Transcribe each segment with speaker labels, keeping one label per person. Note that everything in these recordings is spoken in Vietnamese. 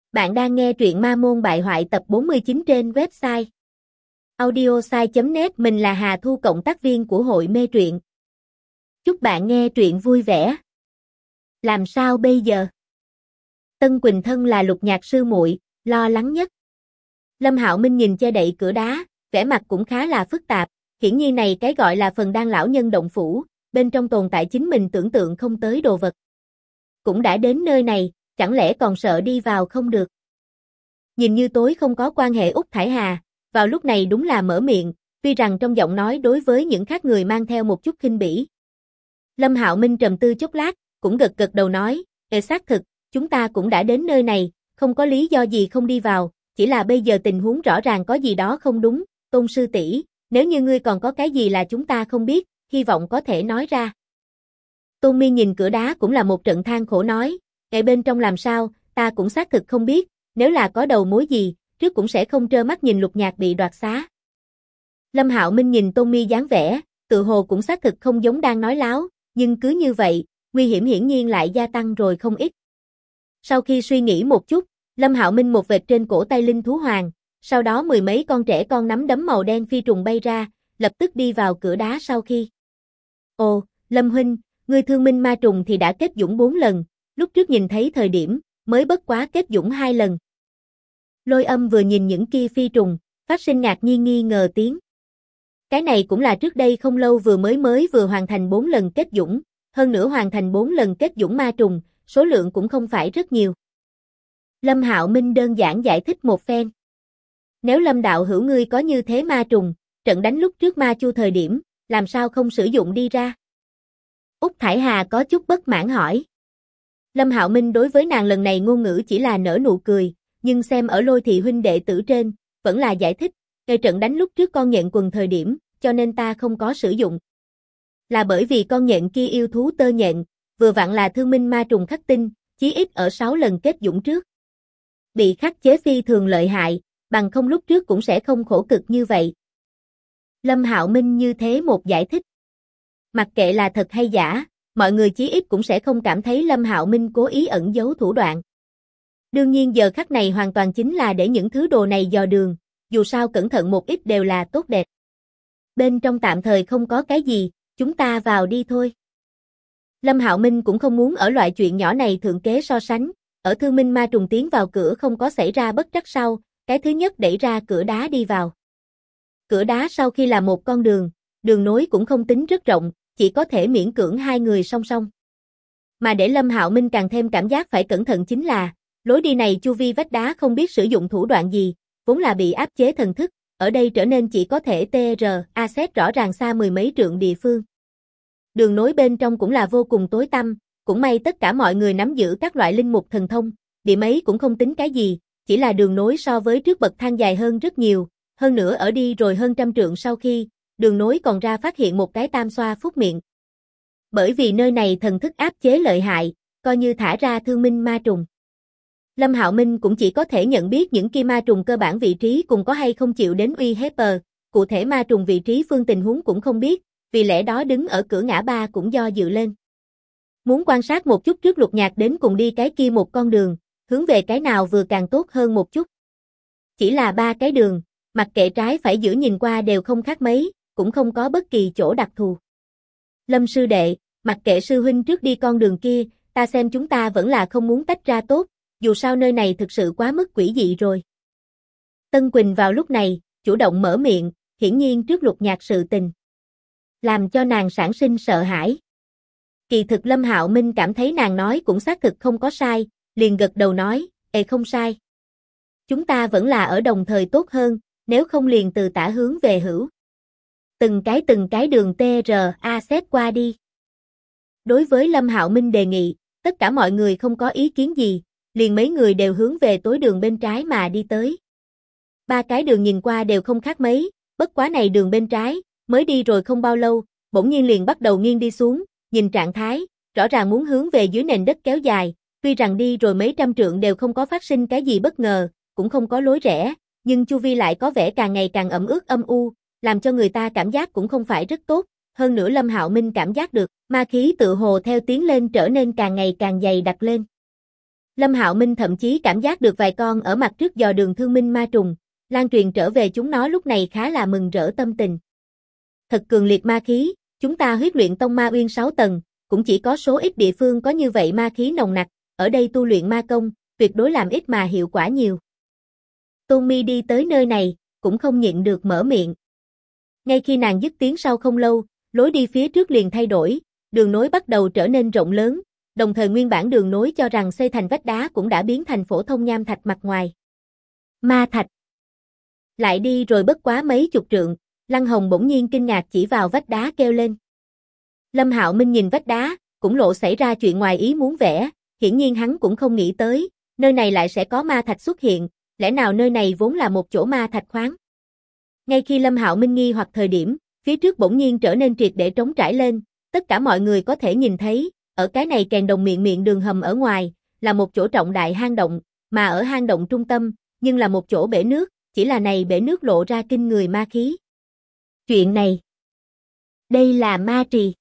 Speaker 1: Bạn đang nghe truyện Ma Môn Bại Hoại tập 49 trên website audiosai.net. Mình là Hà Thu, cộng tác viên của hội mê truyện. Chúc bạn nghe truyện vui vẻ. Làm sao bây giờ? Tân Quỳnh thân là Lục Nhạc sư muội, lo lắng nhất. Lâm Hạo Minh nhìn che đậy cửa đá, vẻ mặt cũng khá là phức tạp. Hiển nhiên này cái gọi là phần đan lão nhân động phủ, bên trong tồn tại chính mình tưởng tượng không tới đồ vật. Cũng đã đến nơi này, chẳng lẽ còn sợ đi vào không được? Nhìn như tối không có quan hệ. Úc Thải Hà, vào lúc này đúng là mở miệng, tuy rằng trong giọng nói đối với những khác người mang theo một chút khinh bỉ. Lâm Hạo Minh trầm tư chốc lát, cũng gật gật đầu nói, xác thực, chúng ta cũng đã đến nơi này, không có lý do gì không đi vào, chỉ là bây giờ tình huống rõ ràng có gì đó không đúng. Tôn sư tỷ, nếu như ngươi còn có cái gì là chúng ta không biết, hy vọng có thể nói ra. Tôn Miên nhìn cửa đá cũng là một trận than khổ nói, ngay bên trong làm sao, ta cũng xác thực không biết, nếu là có đầu mối gì, trước cũng sẽ không trơ mắt nhìn Lục Nhạc bị đoạt xá. Lâm Hạo Minh nhìn Tôn Mi dáng vẻ, tự hồ cũng xác thực không giống đang nói láo, nhưng cứ như vậy, nguy hiểm hiển nhiên lại gia tăng rồi không ít. Sau khi suy nghĩ một chút, Lâm Hạo Minh một vệt trên cổ tay linh thú hoàng, sau đó mười mấy con trẻ con nắm đấm màu đen phi trùng bay ra, lập tức đi vào cửa đá sau khi. Ồ, Lâm huynh, ngươi thương minh ma trùng thì đã kết dũng 4 lần, lúc trước nhìn thấy thời điểm, mới bất quá kết dũng 2 lần. Lôi Âm vừa nhìn những kia phi trùng, phát sinh ngạc nhiên nghi ngờ tiếng. Cái này cũng là trước đây không lâu vừa hoàn thành 4 lần kết dũng, hơn nữa hoàn thành 4 lần kết dũng ma trùng, số lượng cũng không phải rất nhiều. Lâm Hạo Minh đơn giản giải thích một phen. Nếu Lâm đạo hữu ngươi có như thế ma trùng, trận đánh lúc trước ma chu thời điểm, làm sao không sử dụng đi ra? Úc Thải Hà có chút bất mãn hỏi. Lâm Hạo Minh đối với nàng lần này ngôn ngữ chỉ là nở nụ cười, nhưng xem ở Lôi thị huynh đệ tử trên, vẫn là giải thích, ngay trận đánh lúc trước con nhện quần thời điểm, cho nên ta không có sử dụng. Là bởi vì con nhện kia yêu thú tơ nhện, vừa vặn là thương minh ma trùng khắc tinh, chí ít ở 6 lần kết dũng trước. Bị khắc chế phi thường lợi hại, bằng không lúc trước cũng sẽ không khổ cực như vậy. Lâm Hạo Minh như thế một giải thích. Mặc kệ là thật hay giả, mọi người chí ít cũng sẽ không cảm thấy Lâm Hạo Minh cố ý ẩn giấu thủ đoạn. Đương nhiên giờ khắc này hoàn toàn chính là để những thứ đồ này dò đường, dù sao cẩn thận một ít đều là tốt đẹp. Bên trong tạm thời không có cái gì, chúng ta vào đi thôi. Lâm Hạo Minh cũng không muốn ở loại chuyện nhỏ này thượng kế so sánh, ở thương minh ma trùng tiến vào cửa không có xảy ra bất trắc sau, cái thứ nhất đẩy ra cửa đá đi vào. Cửa đá sau khi là một con đường, đường nối cũng không tính rất rộng, chỉ có thể miễn cưỡng hai người song song. Mà để Lâm Hạo Minh càng thêm cảm giác phải cẩn thận chính là, lối đi này chu vi vách đá không biết sử dụng thủ đoạn gì, vốn là bị áp chế thần thức, ở đây trở nên chỉ có thể xét rõ ràng xa mười mấy trượng địa phương. Đường nối bên trong cũng là vô cùng tối tăm, cũng may tất cả mọi người nắm giữ các loại linh mục thần thông, địa mấy cũng không tính cái gì, chỉ là đường nối so với trước bậc thang dài hơn rất nhiều, hơn nữa ở đi rồi hơn trăm trượng sau khi, đường nối còn ra phát hiện một cái tam xoa phúc miệng. Bởi vì nơi này thần thức áp chế lợi hại, coi như thả ra thương minh ma trùng. Lâm Hạo Minh cũng chỉ có thể nhận biết những kia ma trùng cơ bản vị trí cùng có hay không chịu đến uy hiếp, cụ thể ma trùng vị trí phương tình huống cũng không biết, vì lẽ đó đứng ở cửa ngã ba cũng do dự lên. Muốn quan sát một chút trước Lục Nhạc đến cùng đi cái kia một con đường, hướng về cái nào vừa càng tốt hơn một chút. Chỉ là 3 cái đường, mặc kệ trái phải giữa nhìn qua đều không khác mấy, cũng không có bất kỳ chỗ đặc thù. Lâm sư đệ, mặc kệ sư huynh trước đi con đường kia, ta xem chúng ta vẫn là không muốn tách ra tốt, dù sao nơi này thực sự quá mức quỷ dị rồi. Tân Quỳnh vào lúc này, chủ động mở miệng, hiển nhiên trước Lục Nhạc sự tình, làm cho nàng sản sinh sợ hãi. Kỳ thực Lâm Hạo Minh cảm thấy nàng nói cũng xác thực không có sai, liền gật đầu nói, không sai. Chúng ta vẫn là ở đồng thời tốt hơn, nếu không liền từ tả hướng về hữu. Từng cái đường xét qua đi. Đối với Lâm Hạo Minh đề nghị, tất cả mọi người không có ý kiến gì, liền mấy người đều hướng về tối đường bên trái mà đi tới. 3 cái đường nhìn qua đều không khác mấy, bất quá này đường bên trái, mới đi rồi không bao lâu, bỗng nhiên liền bắt đầu nghiêng đi xuống, nhìn trạng thái, rõ ràng muốn hướng về dưới nền đất kéo dài, tuy rằng đi rồi mấy trăm trượng đều không có phát sinh cái gì bất ngờ, cũng không có lối rẽ, nhưng chu vi lại có vẻ càng ngày càng ẩm ướt âm u, làm cho người ta cảm giác cũng không phải rất tốt, hơn nữa Lâm Hạo Minh cảm giác được, ma khí tự hồ theo tiến lên trở nên càng ngày càng dày đặc lên. Lâm Hạo Minh thậm chí cảm giác được vài con ở mặt trước dò đường thương minh ma trùng, lan truyền trở về chúng nó lúc này khá là mừng rỡ tâm tình. Thật cường liệt ma khí, chúng ta huyết luyện tông ma uyên 6 tầng, cũng chỉ có số ít địa phương có như vậy ma khí nồng nặc, ở đây tu luyện ma công, tuyệt đối làm ít mà hiệu quả nhiều. Tôn Mi đi tới nơi này, cũng không nhịn được mở miệng. Ngay khi nàng dứt tiếng sau không lâu, lối đi phía trước liền thay đổi, đường nối bắt đầu trở nên rộng lớn, đồng thời nguyên bản đường nối cho rằng xây thành vách đá cũng đã biến thành phổ thông nham thạch mặt ngoài. Ma thạch. Lại đi rồi bất quá mấy chục trượng, Lăng Hồng bỗng nhiên kinh ngạc chỉ vào vách đá kêu lên. Lâm Hạo Minh nhìn vách đá, cũng lộ xảy ra chuyện ngoài ý muốn vẽ, hiển nhiên hắn cũng không nghĩ tới, nơi này lại sẽ có ma thạch xuất hiện, lẽ nào nơi này vốn là một chỗ ma thạch khoáng. Ngay khi Lâm Hạo Minh nghi hoặc thời điểm, phía trước bỗng nhiên trở nên triệt để trống trải lên, tất cả mọi người có thể nhìn thấy, ở cái này kèn đồng miệng đường hầm ở ngoài, là một chỗ trọng đại hang động, mà ở hang động trung tâm, nhưng là một chỗ bể nước, chỉ là này bể nước lộ ra kinh người ma khí. Chuyện này, đây là ma trì.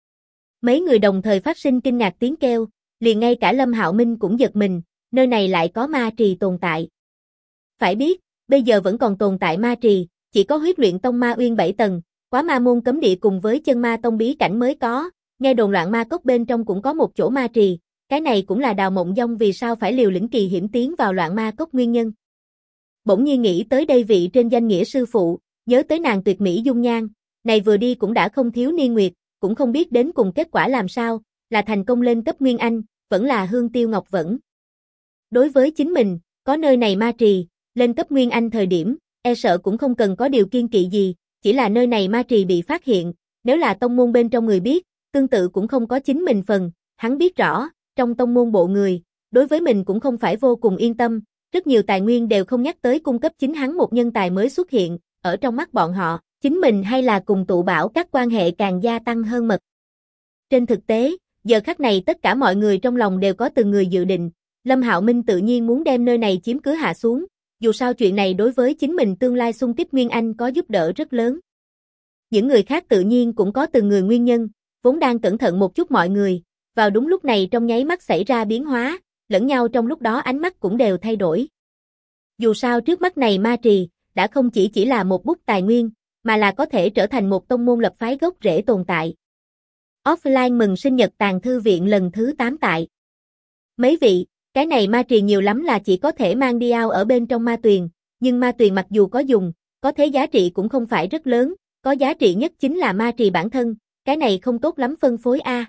Speaker 1: Mấy người đồng thời phát sinh kinh ngạc tiếng kêu, liền ngay cả Lâm Hạo Minh cũng giật mình, nơi này lại có ma trì tồn tại. Phải biết, bây giờ vẫn còn tồn tại ma trì, chỉ có huyết luyện tông ma uyên 7 tầng, quá ma môn cấm địa cùng với chân ma tông bí cảnh mới có, nghe đồn loạn ma cốc bên trong cũng có một chỗ ma trì, cái này cũng là Đào Mộng Dông vì sao phải liều lĩnh kỳ hiểm tiến vào loạn ma cốc nguyên nhân. Bỗng nhiên nghĩ tới đây vị trên danh nghĩa sư phụ, nhớ tới nàng tuyệt mỹ dung nhan, này vừa đi cũng đã không thiếu niên nguyệt, cũng không biết đến cùng kết quả làm sao, là thành công lên cấp Nguyên Anh, vẫn là hương tiêu ngọc vẫn. Đối với chính mình, có nơi này ma trì, lên cấp Nguyên Anh thời điểm, e sợ cũng không cần có điều kiêng kỵ gì, chỉ là nơi này ma trì bị phát hiện, nếu là tông môn bên trong người biết, tương tự cũng không có chính mình phần, hắn biết rõ, trong tông môn bộ người, đối với mình cũng không phải vô cùng yên tâm, rất nhiều tài nguyên đều không nhắc tới cung cấp chính hắn một nhân tài mới xuất hiện, ở trong mắt bọn họ, chính mình hay là cùng tụ bảo các quan hệ càng gia tăng hơn mật. Trên thực tế, giờ khắc này tất cả mọi người trong lòng đều có từng người dự định, Lâm Hạo Minh tự nhiên muốn đem nơi này chiếm cứ hạ xuống, dù sao chuyện này đối với chính mình tương lai xung kích Nguyên Anh có giúp đỡ rất lớn. Những người khác tự nhiên cũng có từng người nguyên nhân, vốn đang cẩn thận một chút mọi người, vào đúng lúc này trong nháy mắt xảy ra biến hóa, lẫn nhau trong lúc đó ánh mắt cũng đều thay đổi. Dù sao trước mắt này ma trì, đã không chỉ là một bút tài nguyên, mà là có thể trở thành một tông môn lập phái gốc rễ tồn tại. Offline mừng sinh nhật Tàng Thư Viện lần thứ 8 tại. Mấy vị, cái này ma trì nhiều lắm là chỉ có thể mang đi ao ở bên trong ma tuyền, nhưng ma tuyền mặc dù có dùng, có thế giá trị cũng không phải rất lớn, có giá trị nhất chính là ma trì bản thân, cái này không tốt lắm phân phối a.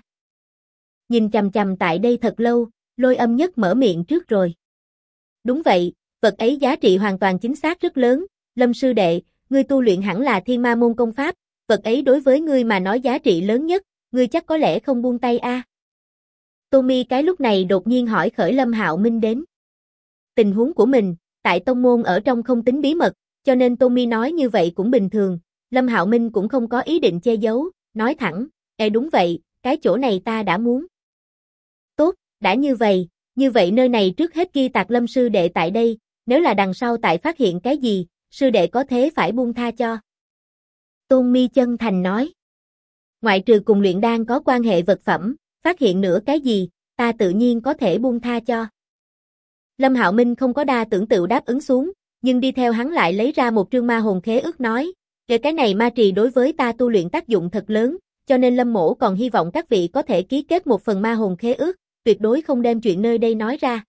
Speaker 1: Nhìn chằm chằm tại đây thật lâu, Lôi Âm Nhất mở miệng trước rồi. Đúng vậy, vật ấy giá trị hoàn toàn chính xác rất lớn, Lâm sư đệ, ngươi tu luyện hẳn là Thiên Ma môn công pháp, vật ấy đối với ngươi mà nói giá trị lớn nhất, ngươi chắc có lẽ không buông tay a. Tommy cái lúc này đột nhiên hỏi khởi Lâm Hạo Minh đến. Tình huống của mình, tại tông môn ở trong không tính bí mật, cho nên Tommy nói như vậy cũng bình thường, Lâm Hạo Minh cũng không có ý định che giấu, nói thẳng, đúng vậy, cái chỗ này ta đã muốn. Tốt, đã như vậy nơi này trước hết ghi tạc Lâm sư đệ tại đây, nếu là đằng sau tại phát hiện cái gì, sư đệ có thế phải buông tha cho. Tôn Mi chân thành nói. Ngoại trừ cùng luyện đan có quan hệ vật phẩm, phát hiện nữa cái gì, ta tự nhiên có thể buông tha cho. Lâm Hạo Minh không có đa tưởng tự đáp ứng xuống, nhưng đi theo hắn lại lấy ra một trương ma hồn khế ước nói, cái này ma trì đối với ta tu luyện tác dụng thật lớn, cho nên Lâm mỗ còn hy vọng các vị có thể ký kết một phần ma hồn khế ước, tuyệt đối không đem chuyện nơi đây nói ra.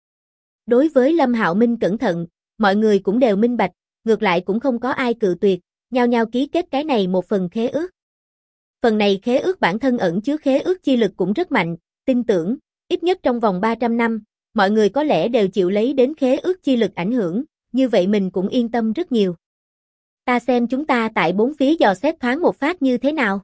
Speaker 1: Đối với Lâm Hạo Minh cẩn thận, mọi người cũng đều minh bạch, ngược lại cũng không có ai cự tuyệt, nhao nhao ký kết cái này một phần khế ước. Phần này khế ước bản thân ẩn chứa khế ước chi lực cũng rất mạnh, tin tưởng, ít nhất trong vòng 300 năm, mọi người có lẽ đều chịu lấy đến khế ước chi lực ảnh hưởng, như vậy mình cũng yên tâm rất nhiều. Ta xem chúng ta tại bốn phía dò xét thoáng một phát như thế nào.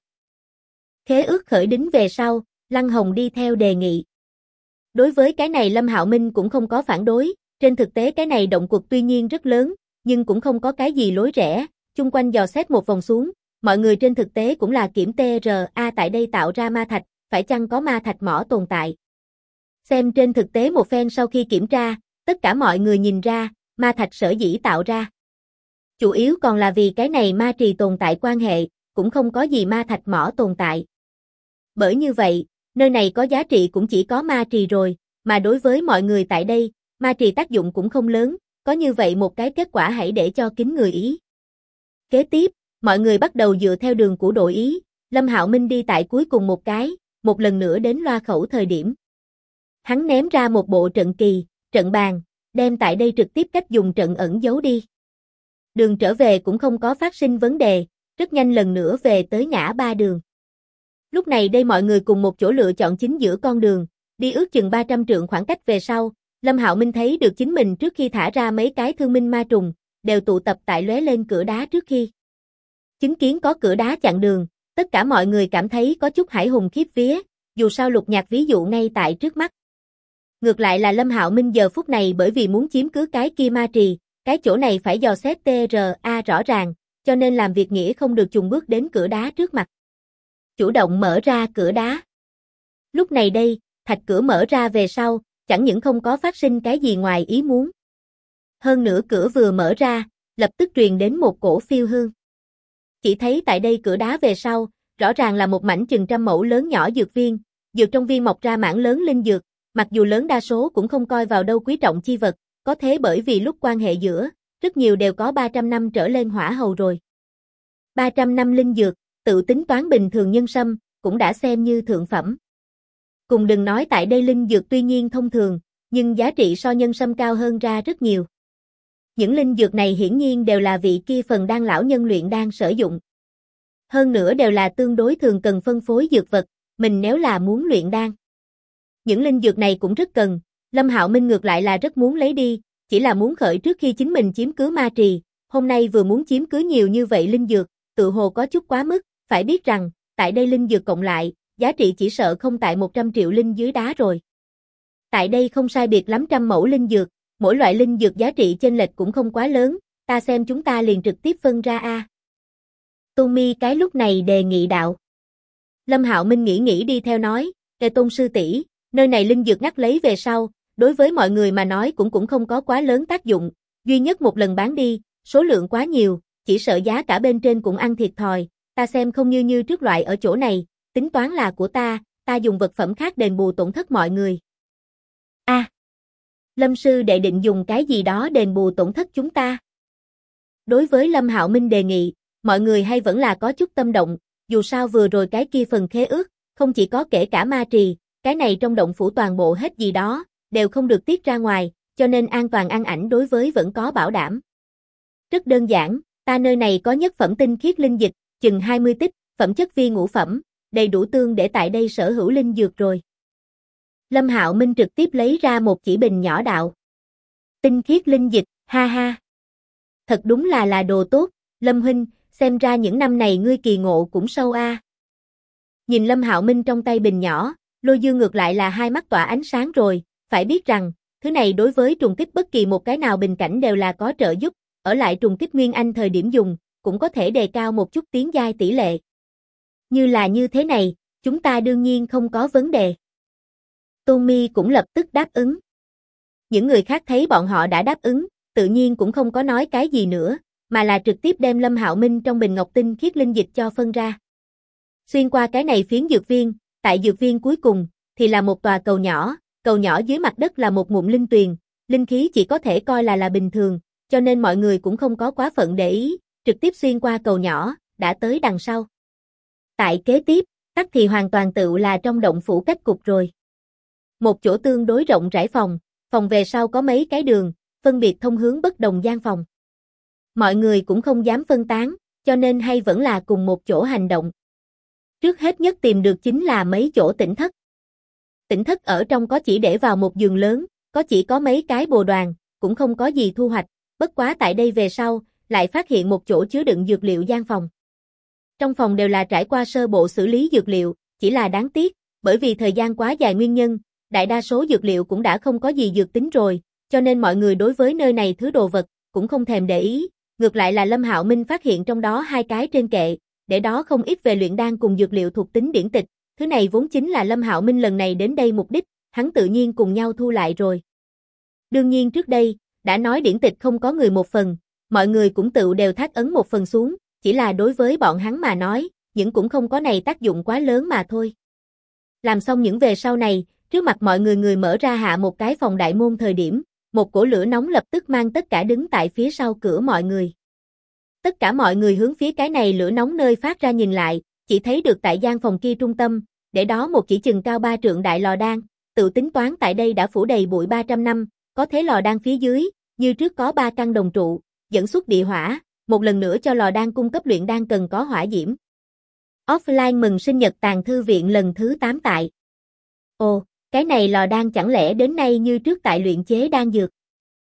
Speaker 1: Khế ước khởi đính về sau, Lăng Hồng đi theo đề nghị. Đối với cái này Lâm Hạo Minh cũng không có phản đối, trên thực tế cái này động quật tuy nhiên rất lớn, nhưng cũng không có cái gì lối rẽ, chung quanh dò xét một vòng xuống, mọi người trên thực tế cũng là kiểm TRA tại đây tạo ra ma thạch, phải chăng có ma thạch mỏ tồn tại. Xem trên thực tế một phen sau khi kiểm tra, tất cả mọi người nhìn ra, ma thạch sở dĩ tạo ra. Chủ yếu còn là vì cái này ma trì tồn tại quan hệ, cũng không có gì ma thạch mỏ tồn tại. Bởi như vậy, nơi này có giá trị cũng chỉ có ma trì rồi, mà đối với mọi người tại đây, ma trì tác dụng cũng không lớn, có như vậy một cái kết quả hãy để cho kính người ý. Kế tiếp, mọi người bắt đầu dựa theo đường của đội ý, Lâm Hạo Minh đi tại cuối cùng một cái, một lần nữa đến loa khẩu thời điểm. Hắn ném ra một bộ trận kỳ, trận bàn, đem tại đây trực tiếp cách dùng trận ẩn giấu đi. Đường trở về cũng không có phát sinh vấn đề, rất nhanh lần nữa về tới ngã ba đường. Lúc này đây mọi người cùng một chỗ lựa chọn chính giữa con đường, đi ước chừng 300 trượng khoảng cách về sau, Lâm Hạo Minh thấy được chính mình trước khi thả ra mấy cái thương minh ma trùng, đều tụ tập tại lóe lên cửa đá trước khi. Chứng kiến có cửa đá chặn đường, tất cả mọi người cảm thấy có chút hãi hùng khiếp vía, dù sao Lục Nhạc ví dụ ngay tại trước mắt. Ngược lại là Lâm Hạo Minh giờ phút này bởi vì muốn chiếm cứ cái kia ma trì, cái chỗ này phải dò xét TRA rõ ràng, cho nên làm việc nghĩa không được chùng bước đến cửa đá trước mặt. Chủ động mở ra cửa đá. Lúc này đây, thạch cửa mở ra về sau, chẳng những không có phát sinh cái gì ngoài ý muốn. Hơn nữa cửa vừa mở ra, lập tức truyền đến một cổ phiêu hương. Chỉ thấy tại đây cửa đá về sau, rõ ràng là một mảnh chừng 100 mẫu lớn nhỏ dược viên, dược trong viên mọc ra mảng lớn linh dược, mặc dù lớn đa số cũng không coi vào đâu quý trọng chi vật, có thế bởi vì lúc quan hệ giữa, rất nhiều đều có 300 năm trở lên hỏa hầu rồi. 300 năm linh dược, tự tính toán bình thường nhân sâm, cũng đã xem như thượng phẩm. Cùng đừng nói tại đây linh dược tuy nhiên thông thường, nhưng giá trị so nhân sâm cao hơn ra rất nhiều. Những linh dược này hiển nhiên đều là vị kia phần đan lão nhân luyện đan sử dụng. Hơn nữa đều là tương đối thường cần phân phối dược vật, mình nếu là muốn luyện đan. Những linh dược này cũng rất cần, Lâm Hạo Minh ngược lại là rất muốn lấy đi, chỉ là muốn khởi trước khi chính mình chiếm cứ ma trì, hôm nay vừa muốn chiếm cứ nhiều như vậy linh dược, tự hồ có chút quá mức, phải biết rằng, tại đây linh dược cộng lại, giá trị chỉ sợ không tại 100 triệu linh dưới đá rồi. Tại đây không sai biệt lắm 100 mẫu linh dược, mỗi loại linh dược giá trị chênh lệch cũng không quá lớn, ta xem chúng ta liền trực tiếp phân ra a. Tôn Mi cái lúc này đề nghị đạo. Lâm Hạo Minh nghĩ đi theo nói, Tôn sư tỷ, nơi này linh dược ngắt lấy về sau, đối với mọi người mà nói cũng không có quá lớn tác dụng, duy nhất một lần bán đi, số lượng quá nhiều, chỉ sợ giá cả bên trên cũng ăn thiệt thòi, ta xem không như trước loại ở chỗ này, tính toán là của ta dùng vật phẩm khác đền bù tổn thất mọi người. Lâm sư đệ định dùng cái gì đó đền bù tổn thất chúng ta? Đối với Lâm Hạo Minh đề nghị, mọi người hay vẫn là có chút tâm động, dù sao vừa rồi cái kia phần khế ước, không chỉ có kể cả ma trì, cái này trong động phủ toàn bộ hết gì đó, đều không được tiết ra ngoài, cho nên an toàn ăn ảnh đối với vẫn có bảo đảm. Rất đơn giản, ta nơi này có nhất phẩm tinh khiết linh dịch, chừng 20 tích, phẩm chất vi ngũ phẩm, đầy đủ tương để tại đây sở hữu linh dược rồi. Lâm Hạo Minh trực tiếp lấy ra một chỉ bình nhỏ đạo. Tinh khiết linh dịch, ha ha. Thật đúng là đồ tốt, Lâm huynh, xem ra những năm này ngươi kỳ ngộ cũng sâu a. Nhìn Lâm Hạo Minh trong tay bình nhỏ, Lôi Dương ngược lại là hai mắt tỏa ánh sáng rồi, phải biết rằng, thứ này đối với trùng kích bất kỳ một cái nào bình cảnh đều là có trợ giúp, ở lại trùng kích Nguyên Anh thời điểm dùng, cũng có thể đề cao một chút tiến giai tỷ lệ. Như là như thế này, chúng ta đương nhiên không có vấn đề. Tôn Mi cũng lập tức đáp ứng. Những người khác thấy bọn họ đã đáp ứng, tự nhiên cũng không có nói cái gì nữa, mà là trực tiếp đem Lâm Hạo Minh trong bình ngọc tinh khiết linh dịch cho phân ra. Xuyên qua cái này phiến dược viên, tại dược viên cuối cùng, thì là một tòa cầu nhỏ dưới mặt đất là một ngụm linh tuyền, linh khí chỉ có thể coi là bình thường, cho nên mọi người cũng không có quá phận để ý, trực tiếp xuyên qua cầu nhỏ, đã tới đằng sau. Tại kế tiếp, tắc thì hoàn toàn tự là trong động phủ cách cục rồi. Một chỗ tương đối rộng rãi phòng về sau có mấy cái đường, phân biệt thông hướng bất đồng gian phòng. Mọi người cũng không dám phân tán, cho nên hay vẫn là cùng một chỗ hành động. Trước hết nhất tìm được chính là mấy chỗ tĩnh thất. Tĩnh thất ở trong có chỉ để vào một giường lớn, có chỉ có mấy cái bồ đoàn, cũng không có gì thu hoạch, bất quá tại đây về sau, lại phát hiện một chỗ chứa đựng dược liệu gian phòng. Trong phòng đều là trải qua sơ bộ xử lý dược liệu, chỉ là đáng tiếc, bởi vì thời gian quá dài nguyên nhân, đại đa số dược liệu cũng đã không có gì dược tính rồi, cho nên mọi người đối với nơi này thứ đồ vật, cũng không thèm để ý, ngược lại là Lâm Hạo Minh phát hiện trong đó hai cái trên kệ, để đó không ít về luyện đan cùng dược liệu thuộc tính điển tịch, thứ này vốn chính là Lâm Hạo Minh lần này đến đây mục đích, hắn tự nhiên cùng nhau thu lại rồi. Đương nhiên trước đây, đã nói điển tịch không có người một phần, mọi người cũng tự đều thác ấn một phần xuống, chỉ là đối với bọn hắn mà nói, những cũng không có này tác dụng quá lớn mà thôi. Làm xong những về sau này, trước mặt mọi người mở ra hạ một cái phòng đại môn thời điểm, một cổ lửa nóng lập tức mang tất cả đứng tại phía sau cửa mọi người. Tất cả mọi người hướng phía cái này lửa nóng nơi phát ra nhìn lại, chỉ thấy được tại gian phòng kia trung tâm, để đó một chỉ chừng cao 3 trượng đại lò đan, tự tính toán tại đây đã phủ đầy bụi 300 năm, có thế lò đan phía dưới, như trước có 3 căn đồng trụ, dẫn xuất địa hỏa, một lần nữa cho lò đan cung cấp luyện đan cần có hỏa diễm. Offline mừng sinh nhật tàng thư viện lần thứ 8 tại. Ồ, cái này lò đan chẳng lẽ đến nay như trước tại luyện chế đan dược.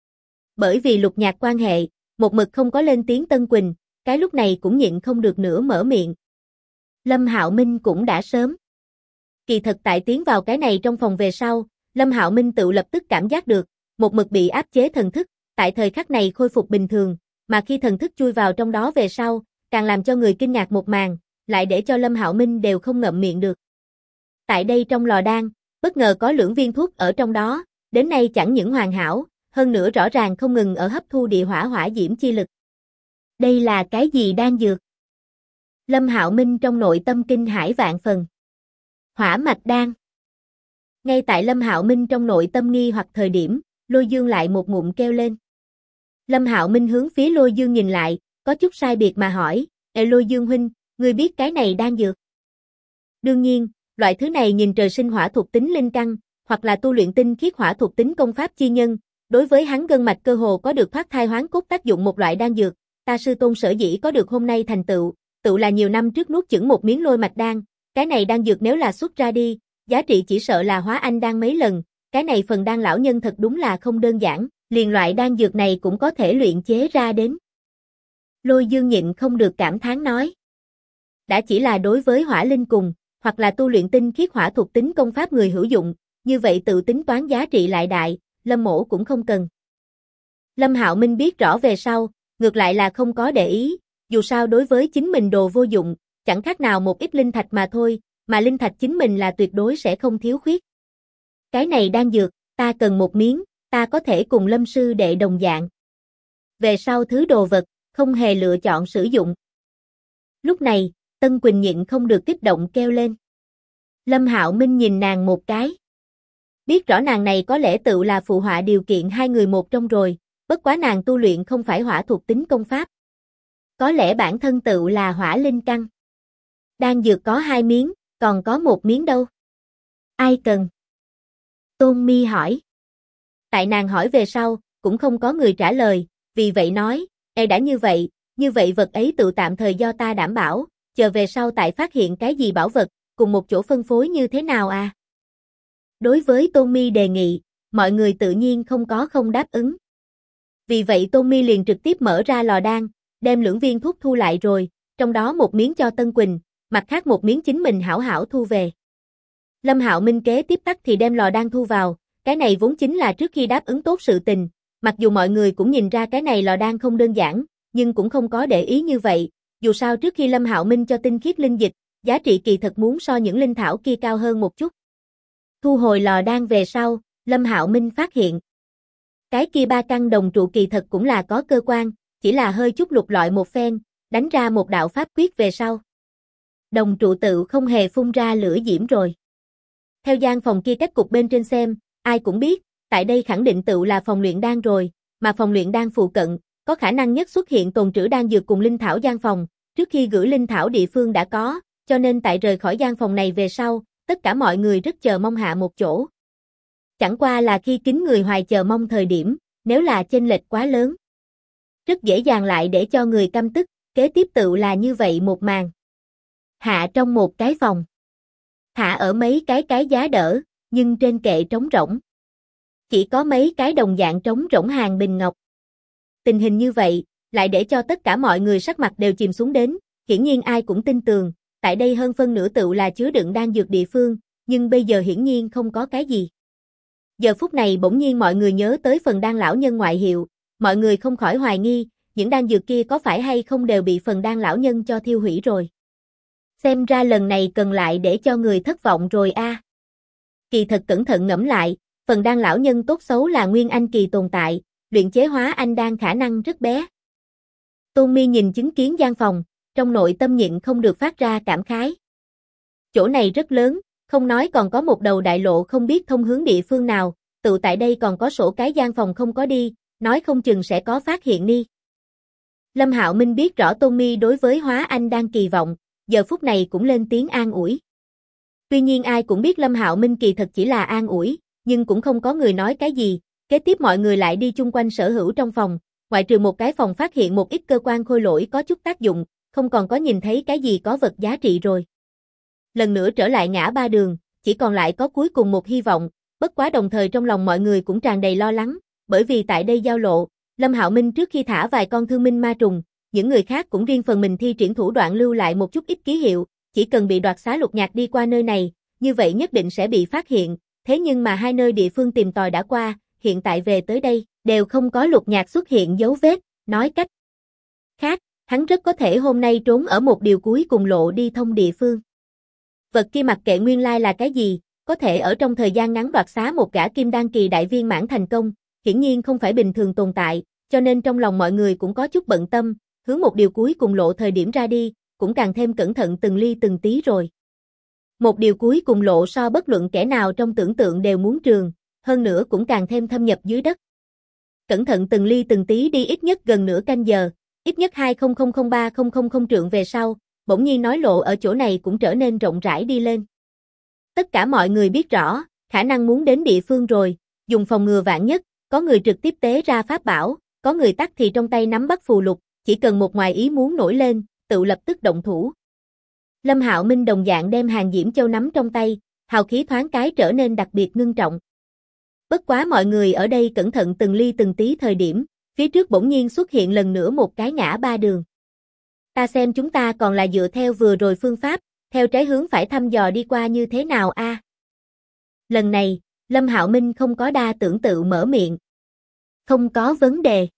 Speaker 1: Bởi vì Lục Nhạc quan hệ, một mực không có lên tiếng Tân Quỳnh, cái lúc này cũng nhịn không được nữa mở miệng. Lâm Hạo Minh cũng đã sớm. Kỳ thật tại tiến vào cái này trong phòng về sau, Lâm Hạo Minh tự lập tức cảm giác được, một mực bị áp chế thần thức, tại thời khắc này khôi phục bình thường, mà khi thần thức chui vào trong đó về sau, càng làm cho người kinh ngạc một màn, lại để cho Lâm Hạo Minh đều không ngậm miệng được. Tại đây trong lò đan, bất ngờ có lưỡng viên thuốc ở trong đó, đến nay chẳng những hoàn hảo, hơn nữa rõ ràng không ngừng ở hấp thu địa hỏa hỏa diễm chi lực. Đây là cái gì đan dược? Lâm Hạo Minh trong nội tâm kinh hãi vạn phần. Hỏa mạch đan. Ngay tại Lâm Hạo Minh trong nội tâm nghi hoặc thời điểm, Lôi Dương lại một ngụm kêu lên. Lâm Hạo Minh hướng phía Lôi Dương nhìn lại, có chút sai biệt mà hỏi, Lôi Dương huynh, ngươi biết cái này đan dược? Đương nhiên, loại thứ này nhìn trời sinh hỏa thuộc tính linh căn, hoặc là tu luyện tinh khiết hỏa thuộc tính công pháp chi nhân, đối với hắn gân mạch cơ hồ có được thoát thai hoán cốt tác dụng một loại đan dược, ta sư tôn sở dĩ có được hôm nay thành tựu là nhiều năm trước nuốt chửng một miếng lôi mạch đan, cái này đan dược nếu là xuất ra đi, giá trị chỉ sợ là hóa anh đan mấy lần, cái này phần đan lão nhân thật đúng là không đơn giản, liền loại đan dược này cũng có thể luyện chế ra đến. Lôi Dương nhịn không được cảm thán nói. Đã chỉ là đối với hỏa linh cùng, hoặc là tu luyện tinh khiết hỏa thuộc tính công pháp người hữu dụng, như vậy tự tính toán giá trị lại đại, Lâm mỗ cũng không cần. Lâm Hạo Minh biết rõ về sau, ngược lại là không có để ý, dù sao đối với chính mình đồ vô dụng, chẳng khác nào một ít linh thạch mà thôi, mà linh thạch chính mình là tuyệt đối sẽ không thiếu khuyết. Cái này đan dược, ta cần một miếng, ta có thể cùng Lâm sư đệ đồng dạng. Về sau thứ đồ vật, không hề lựa chọn sử dụng. Lúc này, Tân Quỳnh nhịn không được kích động kêu lên. Lâm Hạo Minh nhìn nàng một cái. Biết rõ nàng này có lẽ tự là phụ họa điều kiện hai người một trong rồi, bất quá nàng tu luyện không phải hỏa thuộc tính công pháp. Có lẽ bản thân tự là hỏa linh căn. Đan dược có 2 miếng, còn có 1 miếng đâu? Ai cần? Tôn Mi hỏi. Tại nàng hỏi về sau, cũng không có người trả lời, vì vậy nói, đã như vậy vật ấy tự tạm thời do ta đảm bảo, chờ về sau tại phát hiện cái gì bảo vật, cùng một chỗ phân phối như thế nào à? Đối với Tôn Mi đề nghị, mọi người tự nhiên không có không đáp ứng. Vì vậy Tôn Mi liền trực tiếp mở ra lò đan, đem lưỡng viên thuốc thu lại rồi, trong đó một miếng cho Tân Quỳnh, mặt khác một miếng chính mình hảo hảo thu về. Lâm Hạo Minh kế tiếp tắc thì đem lò đan thu vào, cái này vốn chính là trước khi đáp ứng tốt sự tình, mặc dù mọi người cũng nhìn ra cái này lò đan không đơn giản, nhưng cũng không có để ý như vậy, dù sao trước khi Lâm Hạo Minh cho tinh khiết linh dịch, giá trị kỳ thật muốn so những linh thảo kia cao hơn một chút. Thu hồi lò đan về sau, Lâm Hạo Minh phát hiện, cái kia 3 căn đồng trụ kỳ thật cũng là có cơ quan, chỉ là hơi chút lục lọi một phen, đánh ra một đạo pháp quyết về sau. Đồng trụ tự không hề phun ra lửa diễm rồi. Theo gian phòng kia cách cục bên trên xem, ai cũng biết, tại đây khẳng định tự là phòng luyện đan rồi, mà phòng luyện đan phụ cận, có khả năng nhất xuất hiện tồn trữ đan dược cùng linh thảo gian phòng, trước khi gửi linh thảo địa phương đã có, cho nên tại rời khỏi gian phòng này về sau, tất cả mọi người rất chờ mong hạ một chỗ. Chẳng qua là khi kính người hoài chờ mong thời điểm, nếu là chênh lệch quá lớn, rất dễ dàng lại để cho người căm tức, kế tiếp tự là như vậy một màn. Hạ trong một cái phòng. Hạ ở mấy cái giá đỡ, nhưng trên kệ trống rỗng. Chỉ có mấy cái đồng dạng trống rỗng hàng bình ngọc. Tình hình như vậy, lại để cho tất cả mọi người sắc mặt đều chìm xuống đến, hiển nhiên ai cũng tin tường, tại đây hơn phân nửa tự là chứa đựng đan dược địa phương, nhưng bây giờ hiển nhiên không có cái gì. Giờ phút này bỗng nhiên mọi người nhớ tới phần đan lão nhân ngoại hiệu, mọi người không khỏi hoài nghi, những đan dược kia có phải hay không đều bị phần đan lão nhân cho thiêu hủy rồi. Xem ra lần này cần lại để cho người thất vọng rồi a. Kỳ thật cẩn thận ngẫm lại, phần đan lão nhân tốt xấu là nguyên anh kỳ tồn tại, luyện chế hóa anh đan khả năng rất bé. Tôn Mi nhìn chứng kiến gian phòng, trong nội tâm nhịn không được phát ra cảm khái. Chỗ này rất lớn, Không nói còn có một đầu đại lộ không biết thông hướng địa phương nào, tự tại đây còn có sổ cái gian phòng không có đi, nói không chừng sẽ có phát hiện đi. Lâm Hạo Minh biết rõ Tommy đối với Hóa Anh đang kỳ vọng, giờ phút này cũng lên tiếng an ủi. Tuy nhiên ai cũng biết Lâm Hạo Minh kỳ thật chỉ là an ủi, nhưng cũng không có người nói cái gì. Kế tiếp mọi người lại đi chung quanh sở hữu trong phòng, ngoại trừ một cái phòng phát hiện một ít cơ quan khôi lỗi có chút tác dụng, không còn có nhìn thấy cái gì có vật giá trị rồi. Lần nữa trở lại ngã ba đường, chỉ còn lại có cuối cùng một hy vọng, bất quá đồng thời trong lòng mọi người cũng tràn đầy lo lắng, bởi vì tại đây giao lộ, Lâm Hạo Minh trước khi thả vài con thương minh ma trùng, những người khác cũng riêng phần mình thi triển thủ đoạn lưu lại một chút ít ký hiệu, chỉ cần bị đoạt xá lục nhạc đi qua nơi này, như vậy nhất định sẽ bị phát hiện, thế nhưng mà hai nơi địa phương tìm tòi đã qua, hiện tại về tới đây, đều không có lục nhạc xuất hiện dấu vết, nói cách khác, hắn rất có thể hôm nay trốn ở một điều cuối cùng lộ đi thông địa phương. Vật kia mặc kệ nguyên lai là cái gì, có thể ở trong thời gian ngắn đoạt xá một gã kim đan kỳ đại viên mãn thành công, hiển nhiên không phải bình thường tồn tại, cho nên trong lòng mọi người cũng có chút bận tâm, hướng một điều cuối cùng lộ thời điểm ra đi, cũng càng thêm cẩn thận từng ly từng tí rồi. Một điều cuối cùng lộ so bất luận kẻ nào trong tưởng tượng đều muốn trường, hơn nữa cũng càng thêm thâm nhập dưới đất. Cẩn thận từng ly từng tí đi ít nhất gần nửa canh giờ, ít nhất 20003000 trượng về sau, bỗng nhiên nói lộ ở chỗ này cũng trở nên rộng rãi đi lên. Tất cả mọi người biết rõ, khả năng muốn đến địa phương rồi, dùng phòng ngừa vạn nhất, có người trực tiếp tế ra pháp bảo, có người tắc thì trong tay nắm bắt phù lục, chỉ cần một ngoài ý muốn nổi lên, tự lập tức động thủ. Lâm Hạo Minh đồng dạng đem hàng diễm châu nắm trong tay, hào khí thoáng cái trở nên đặc biệt ngưng trọng. Bất quá mọi người ở đây cẩn thận từng ly từng tí thời điểm, phía trước bỗng nhiên xuất hiện lần nữa một cái ngã ba đường. Ta xem chúng ta còn là dựa theo vừa rồi phương pháp, theo trái hướng phải thăm dò đi qua như thế nào a? Lần này, Lâm Hạo Minh không có đa tưởng tự mở miệng. Không có vấn đề.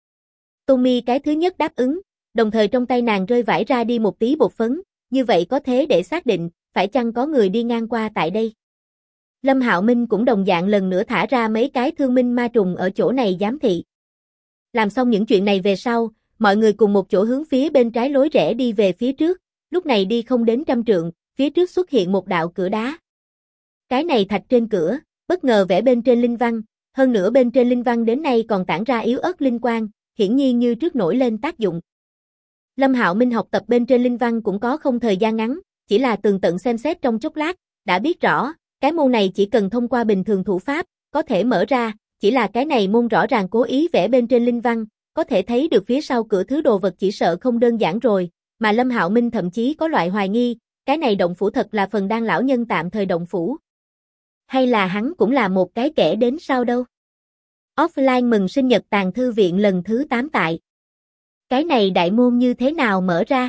Speaker 1: Tommy cái thứ nhất đáp ứng, đồng thời trong tay nàng rơi vãi ra đi một tí bột phấn, như vậy có thế để xác định, phải chăng có người đi ngang qua tại đây. Lâm Hạo Minh cũng đồng dạng lần nữa thả ra mấy cái thương minh ma trùng ở chỗ này giám thị. Làm xong những chuyện này về sau, mọi người cùng một chỗ hướng phía bên trái lối rẽ đi về phía trước, lúc này đi không đến 100 trượng, phía trước xuất hiện một đạo cửa đá. Cái này thạch trên cửa, bất ngờ vẽ bên trên linh văn, hơn nữa bên trên linh văn đến nay còn tản ra yếu ớt linh quang, hiển nhiên như trước nổi lên tác dụng. Lâm Hạo Minh học tập bên trên linh văn cũng có không thời gian ngắn, chỉ là tường tận xem xét trong chốc lát, đã biết rõ, cái môn này chỉ cần thông qua bình thường thủ pháp, có thể mở ra, chỉ là cái này môn rõ ràng cố ý vẽ bên trên linh văn, có thể thấy được phía sau cửa thứ đồ vật chỉ sợ không đơn giản rồi, mà Lâm Hạo Minh thậm chí có loại hoài nghi, cái này động phủ thật là phần đan lão nhân tạm thời động phủ. Hay là hắn cũng là một cái kẻ đến sau đâu. Offline mừng sinh nhật tàng thư viện lần thứ 8 tại. Cái này đại môn như thế nào mở ra?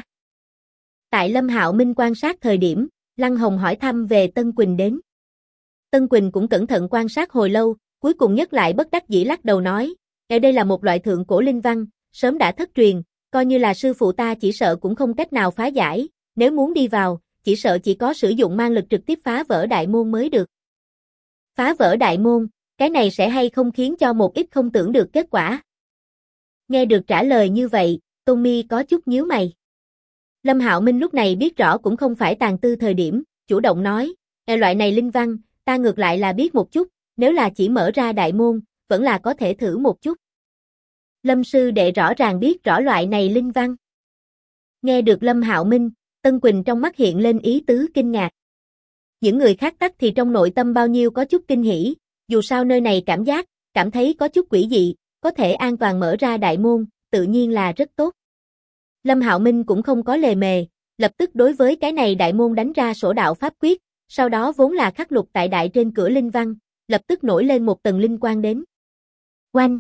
Speaker 1: Tại Lâm Hạo Minh quan sát thời điểm, Lăng Hồng hỏi thăm về Tân Quỳnh đến. Tân Quỳnh cũng cẩn thận quan sát hồi lâu, cuối cùng nhất lại bất đắc dĩ lắc đầu nói, đây là một loại thượng cổ linh văn, sớm đã thất truyền, coi như là sư phụ ta chỉ sợ cũng không cách nào phá giải, nếu muốn đi vào, chỉ sợ chỉ có sử dụng mang lực trực tiếp phá vỡ đại môn mới được. Phá vỡ đại môn, cái này sẽ hay không khiến cho một ít không tưởng được kết quả. Nghe được trả lời như vậy, Tommy có chút nhíu mày. Lâm Hạo Minh lúc này biết rõ cũng không phải tàn tư thời điểm, chủ động nói, loại này linh văn, ta ngược lại là biết một chút, nếu là chỉ mở ra đại môn, vẫn là có thể thử một chút. Lâm sư đệ rõ ràng biết rõ loại này linh văn. Nghe được Lâm Hạo Minh, Tân Quỳnh trong mắt hiện lên ý tứ kinh ngạc. Những người khác tắc thì trong nội tâm bao nhiêu có chút kinh hỉ, dù sao nơi này cảm thấy có chút quỷ dị, có thể an toàn mở ra đại môn, tự nhiên là rất tốt. Lâm Hạo Minh cũng không có lề mề, lập tức đối với cái này đại môn đánh ra sổ đạo pháp quyết, sau đó vốn là khắc lục tại đại trên cửa linh văn, lập tức nổi lên một tầng linh quang đến. Oanh!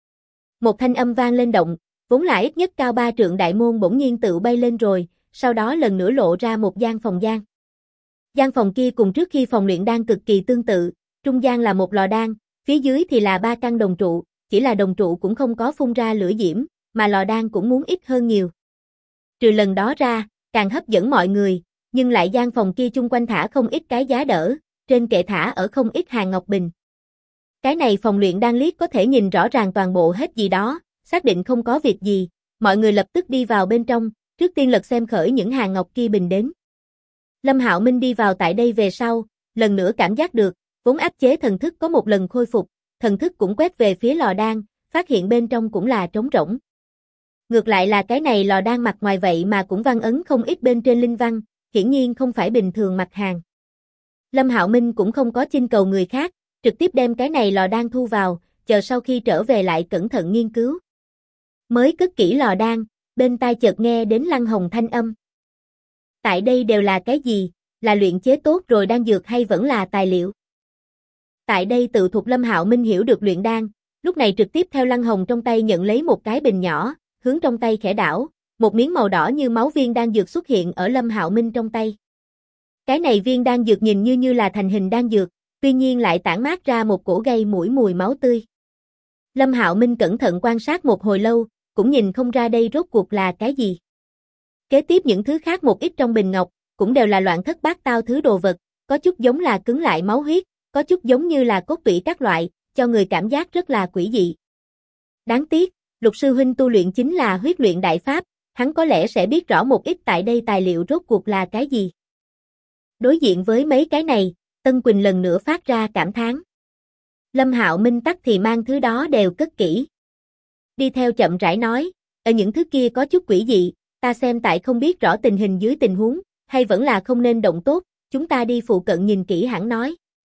Speaker 1: Một thanh âm vang lên động, vốn là ít nhất cao 3 trượng đại môn bỗng nhiên tự bay lên rồi, sau đó lần nữa lộ ra một gian phòng gian. Gian phòng kia cùng trước khi phòng luyện đan cực kỳ tương tự, trung gian là một lò đan, phía dưới thì là 3 căn đồng trụ, chỉ là đồng trụ cũng không có phun ra lửa diễm, mà lò đan cũng muốn ít hơn nhiều. Trừ lần đó ra, càng hấp dẫn mọi người, nhưng lại gian phòng kia chung quanh thả không ít cái giá đỡ, trên kệ thả ở không ít hàng ngọc bình. Cái này phòng luyện đan liếc có thể nhìn rõ ràng toàn bộ hết gì đó, xác định không có việc gì, mọi người lập tức đi vào bên trong, trước tiên lật xem khởi những hàng ngọc kia bình đến. Lâm Hạo Minh đi vào tại đây về sau, lần nữa cảm giác được, vốn áp chế thần thức có một lần khôi phục, thần thức cũng quét về phía lò đan, phát hiện bên trong cũng là trống rỗng. Ngược lại là cái này lò đan mặt ngoài vậy mà cũng văn ấn không ít bên trên linh văn, hiển nhiên không phải bình thường mặt hàng. Lâm Hạo Minh cũng không có chinh cầu người khác, trực tiếp đem cái này lò đan thu vào, chờ sau khi trở về lại cẩn thận nghiên cứu. Mới cất kỹ lò đan, bên tai chợt nghe đến Lăng Hồng thanh âm. Tại đây đều là cái gì, là luyện chế tốt rồi đan dược hay vẫn là tài liệu? Tại đây tự thuộc Lâm Hạo Minh hiểu được luyện đan, lúc này trực tiếp theo Lăng Hồng trong tay nhận lấy một cái bình nhỏ, hướng trong tay khẽ đảo, một miếng màu đỏ như máu viên đan dược xuất hiện ở Lâm Hạo Minh trong tay. Cái này viên đan dược nhìn như là thành hình đan dược, tuy nhiên lại tản mát ra một cổ gây mũi mùi máu tươi. Lâm Hạo Minh cẩn thận quan sát một hồi lâu, cũng nhìn không ra đây rốt cuộc là cái gì. Kế tiếp những thứ khác một ít trong bình ngọc, cũng đều là loạn thất bát tao thứ đồ vật, có chút giống là cứng lại máu huyết, có chút giống như là cốt tủy các loại, cho người cảm giác rất là quỷ dị. Đáng tiếc, Lục sư huynh tu luyện chính là huyết luyện đại pháp, hắn có lẽ sẽ biết rõ một ít tại đây tài liệu rốt cuộc là cái gì. Đối diện với mấy cái này, Tân Quỳnh lần nữa phát ra cảm thán. Lâm Hạo Minh tắc thì mang thứ đó đều cất kỹ. Đi theo chậm rãi nói, ở những thứ kia có chút quỷ dị, ta xem tại không biết rõ tình hình dưới tình huống, hay vẫn là không nên động tốt, chúng ta đi phụ cận nhìn kỹ hẳn nói.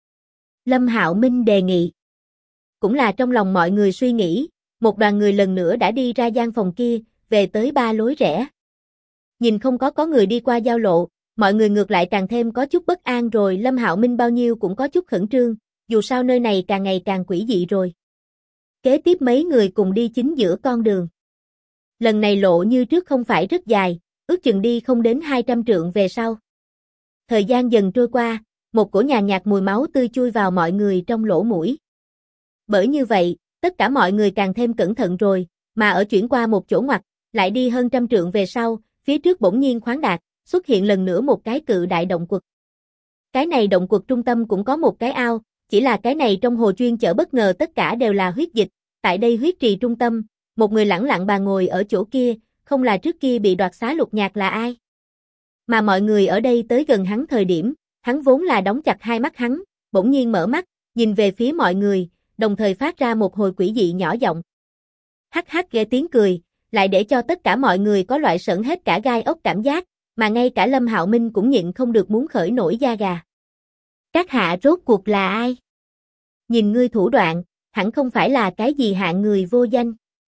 Speaker 1: Lâm Hạo Minh đề nghị. Cũng là trong lòng mọi người suy nghĩ, một đoàn người lần nữa đã đi ra gian phòng kia, về tới ba lối rẽ. Nhìn không có người đi qua giao lộ, mọi người ngược lại càng thêm có chút bất an rồi Lâm Hạo Minh bao nhiêu cũng có chút khẩn trương, dù sao nơi này càng ngày càng quỷ dị rồi. Kế tiếp mấy người cùng đi chính giữa con đường. Lần này lộ như trước không phải rất dài, ước chừng đi không đến 200 trượng về sau. Thời gian dần trôi qua, một cổ nhàn nhạt mùi máu tươi chui vào mọi người trong lỗ mũi. Bởi như vậy, tất cả mọi người càng thêm cẩn thận rồi, mà ở chuyển qua một chỗ ngoặt, lại đi hơn 100 trượng về sau, phía trước bỗng nhiên khoáng đạt, xuất hiện lần nữa một cái cự đại động quật. Cái này động quật trung tâm cũng có một cái ao, chỉ là cái này trong hồ chuyên chở bất ngờ tất cả đều là huyết dịch, tại đây huyết trì trung tâm, một người lẳng lặng bà ngồi ở chỗ kia, không là trước kia bị đoạt xá Lục Nhạc là ai? Mà mọi người ở đây tới gần hắn thời điểm, hắn vốn là đóng chặt hai mắt hắn, bỗng nhiên mở mắt, nhìn về phía mọi người, đồng thời phát ra một hồi quỷ dị nhỏ giọng. Hắc hắc ghê tiếng cười, lại để cho tất cả mọi người có loại sởn hết cả gai ốc cảm giác, mà ngay cả Lâm Hạo Minh cũng nhịn không được muốn khởi nổi da gà. Các hạ rốt cuộc là ai? Nhìn ngươi thủ đoạn, hẳn không phải là cái gì hạng người vô danh.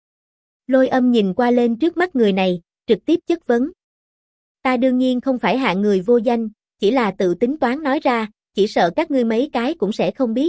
Speaker 1: Lôi Âm nhìn qua lên trước mắt người này, trực tiếp chất vấn. Ta đương nhiên không phải hạng người vô danh, chỉ là tự tính toán nói ra, chỉ sợ các ngươi mấy cái cũng sẽ không biết.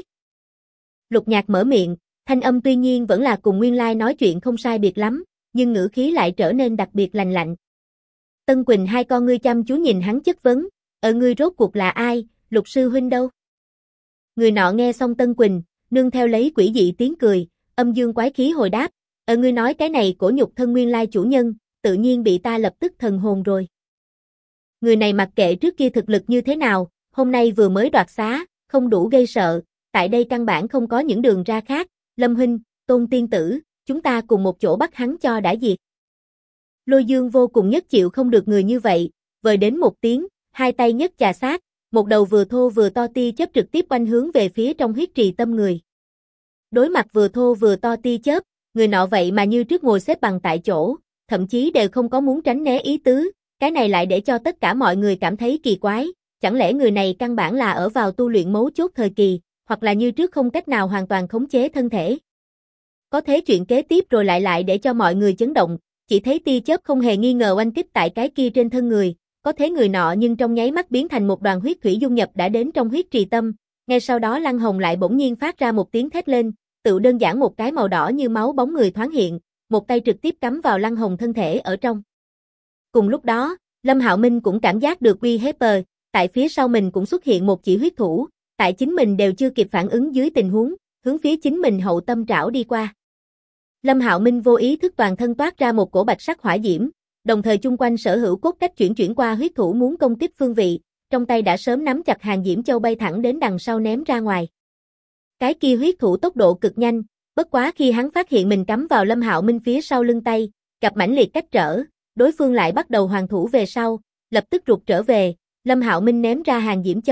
Speaker 1: Lục Nhạc mở miệng, thanh âm tuy nhiên vẫn là cùng nguyên lai nói chuyện không sai biệt lắm, nhưng ngữ khí lại trở nên đặc biệt lành lạnh. Tân Quỳnh hai con ngươi chăm chú nhìn hắn chất vấn, ngươi rốt cuộc là ai, Lục sư huynh đâu? Người nọ nghe xong Tân Quỳnh, nương theo lấy quỷ dị tiếng cười, âm dương quái khí hồi đáp, ngươi nói cái này cổ nhục thân nguyên lai chủ nhân, tự nhiên bị ta lập tức thần hồn rồi. Người này mặc kệ trước kia thực lực như thế nào, hôm nay vừa mới đoạt xá, không đủ gây sợ, tại đây căn bản không có những đường ra khác, Lâm huynh, Tôn tiên tử, chúng ta cùng một chỗ bắt hắn cho đã diệt. Lôi Dương vô cùng nhất chịu không được người như vậy, vời đến một tiếng, hai tay nhấc chà sát, một đầu vừa thô vừa to tia chớp trực tiếp oanh hướng về phía trong huyết trì tâm người. Đối mặt vừa thô vừa to tia chớp, người nọ vậy mà như trước ngồi xếp bằng tại chỗ, thậm chí đều không có muốn tránh né ý tứ, cái này lại để cho tất cả mọi người cảm thấy kỳ quái, chẳng lẽ người này căn bản là ở vào tu luyện mấu chốt thời kỳ, hoặc là như trước không cách nào hoàn toàn khống chế thân thể. Có thế chuyện kế tiếp rồi lại để cho mọi người chấn động, chỉ thấy tia chớp không hề nghi ngờ oanh kích tại cái kia trên thân người, có thế người nọ nhưng trong nháy mắt biến thành một đoàn huyết thủy dung nhập đã đến trong huyết trì tâm, ngay sau đó Lăng Hồng lại bỗng nhiên phát ra một tiếng thét lên, tự đơn giản một cái màu đỏ như máu bóng người thoáng hiện, một tay trực tiếp cắm vào Lăng Hồng thân thể ở trong. Cùng lúc đó, Lâm Hạo Minh cũng cảm giác được uy hiếp, tại phía sau mình cũng xuất hiện một chỉ huyết thủ, tại chính mình đều chưa kịp phản ứng dưới tình huống, hướng phía chính mình hậu tâm trảo đi qua. Lâm Hạo Minh vô ý thức toàn thân toát ra một cổ bạch sắc hỏa diễm, đồng thời chung quanh sở hữu cốt cách chuyển qua huyết thủ muốn công kích phương vị, trong tay đã sớm nắm chặt hàng diễm châu bay thẳng đến đằng sau ném ra ngoài. Cái kia huyết thủ tốc độ cực nhanh, bất quá khi hắn phát hiện mình cắm vào Lâm Hạo Minh phía sau lưng tay, gặp mãnh liệt cách trở, đối phương lại bắt đầu hoàn thủ về sau, lập tức rụt trở về, Lâm Hạo Minh ném ra hàng diễm châu,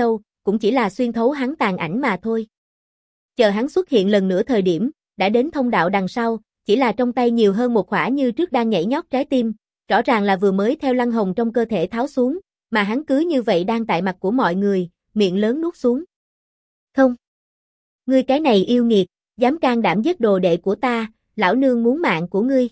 Speaker 1: cũng chỉ là xuyên thấu hắn tàn ảnh mà thôi. Chờ hắn xuất hiện lần nữa thời điểm, đã đến thông đạo đằng sau, chỉ là trong tay nhiều hơn một khỏa như trước đang nhảy nhót trái tim, rõ ràng là vừa mới theo Lăng Hồng trong cơ thể tháo xuống, mà hắn cứ như vậy đang tại mặt của mọi người, miệng lớn nuốt xuống. Không. Ngươi cái này yêu nghiệt, dám can đảm giết đồ đệ của ta, lão nương muốn mạng của ngươi.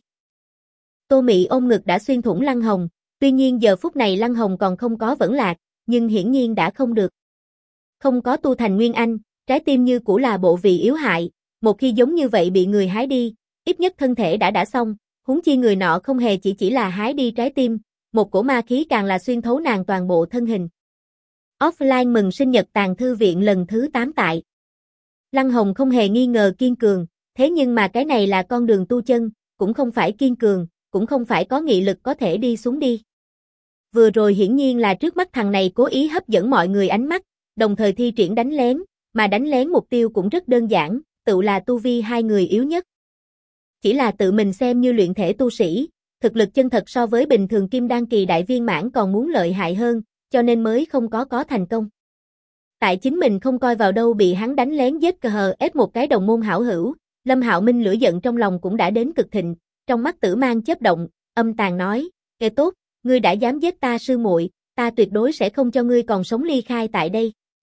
Speaker 1: Tô Mị ôm ngực đã xuyên thủng Lăng Hồng, tuy nhiên giờ phút này Lăng Hồng còn không có vẫn lạc, nhưng hiển nhiên đã không được. Không có tu thành Nguyên Anh, trái tim như cũ là bộ vị yếu hại, một khi giống như vậy bị người hái đi, ít nhất thân thể đã xong, huống chi người nọ không hề chỉ là hái đi trái tim, một cổ ma khí càng là xuyên thấu nàng toàn bộ thân hình. Offline mừng sinh nhật Tàng Thư Viện lần thứ 8 tại. Lăng Hồng không hề nghi ngờ kiên cường, thế nhưng mà cái này là con đường tu chân, cũng không phải kiên cường, cũng không phải có nghị lực có thể đi xuống đi. Vừa rồi hiển nhiên là trước mắt thằng này cố ý hấp dẫn mọi người ánh mắt, đồng thời thi triển đánh lén, mà đánh lén mục tiêu cũng rất đơn giản, tự là tu vi hai người yếu nhất. Chỉ là tự mình xem như luyện thể tu sĩ, thực lực chân thật so với bình thường kim đan kỳ đại viên mãn còn muốn lợi hại hơn, cho nên mới không có thành công. Tại chính mình không coi vào đâu bị hắn đánh lén giết cờ hờ ép một cái đồng môn hảo hữu, Lâm Hạo Minh lửa giận trong lòng cũng đã đến cực thịnh, trong mắt tử mang chớp động, âm tàn nói, "Kẻ tốt, ngươi đã dám giết ta sư muội, ta tuyệt đối sẽ không cho ngươi còn sống ly khai tại đây."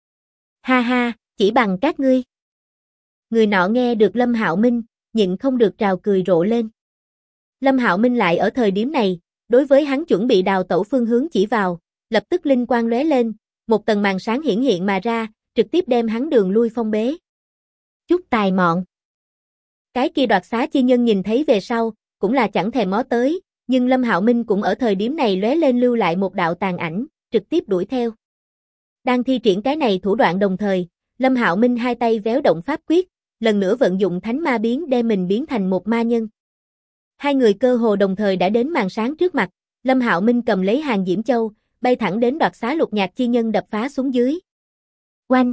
Speaker 1: Ha ha, chỉ bằng các ngươi. Người nọ nghe được Lâm Hạo Minh, nhịn không được trào cười rộ lên. Lâm Hạo Minh lại ở thời điểm này, đối với hắn chuẩn bị đào tẩu phương hướng chỉ vào, lập tức linh quang lóe lên, một tầng màn sáng hiển hiện mà ra, trực tiếp đem hắn đường lui phong bế. Chút tài mọn. Cái kia đoạt xá chi nhân nhìn thấy về sau, cũng là chẳng thèm ngó tới, nhưng Lâm Hạo Minh cũng ở thời điểm này lóe lên lưu lại một đạo tàn ảnh, trực tiếp đuổi theo. Đang thi triển cái này thủ đoạn đồng thời, Lâm Hạo Minh hai tay véo động pháp quyết, lần nữa vận dụng thánh ma biến đem mình biến thành một ma nhân. Hai người cơ hồ đồng thời đã đến màn sáng trước mặt, Lâm Hạo Minh cầm lấy hàng diễm châu, bay thẳng đến đoạt xá lục nhạc chi nhân đập phá xuống dưới. Oanh!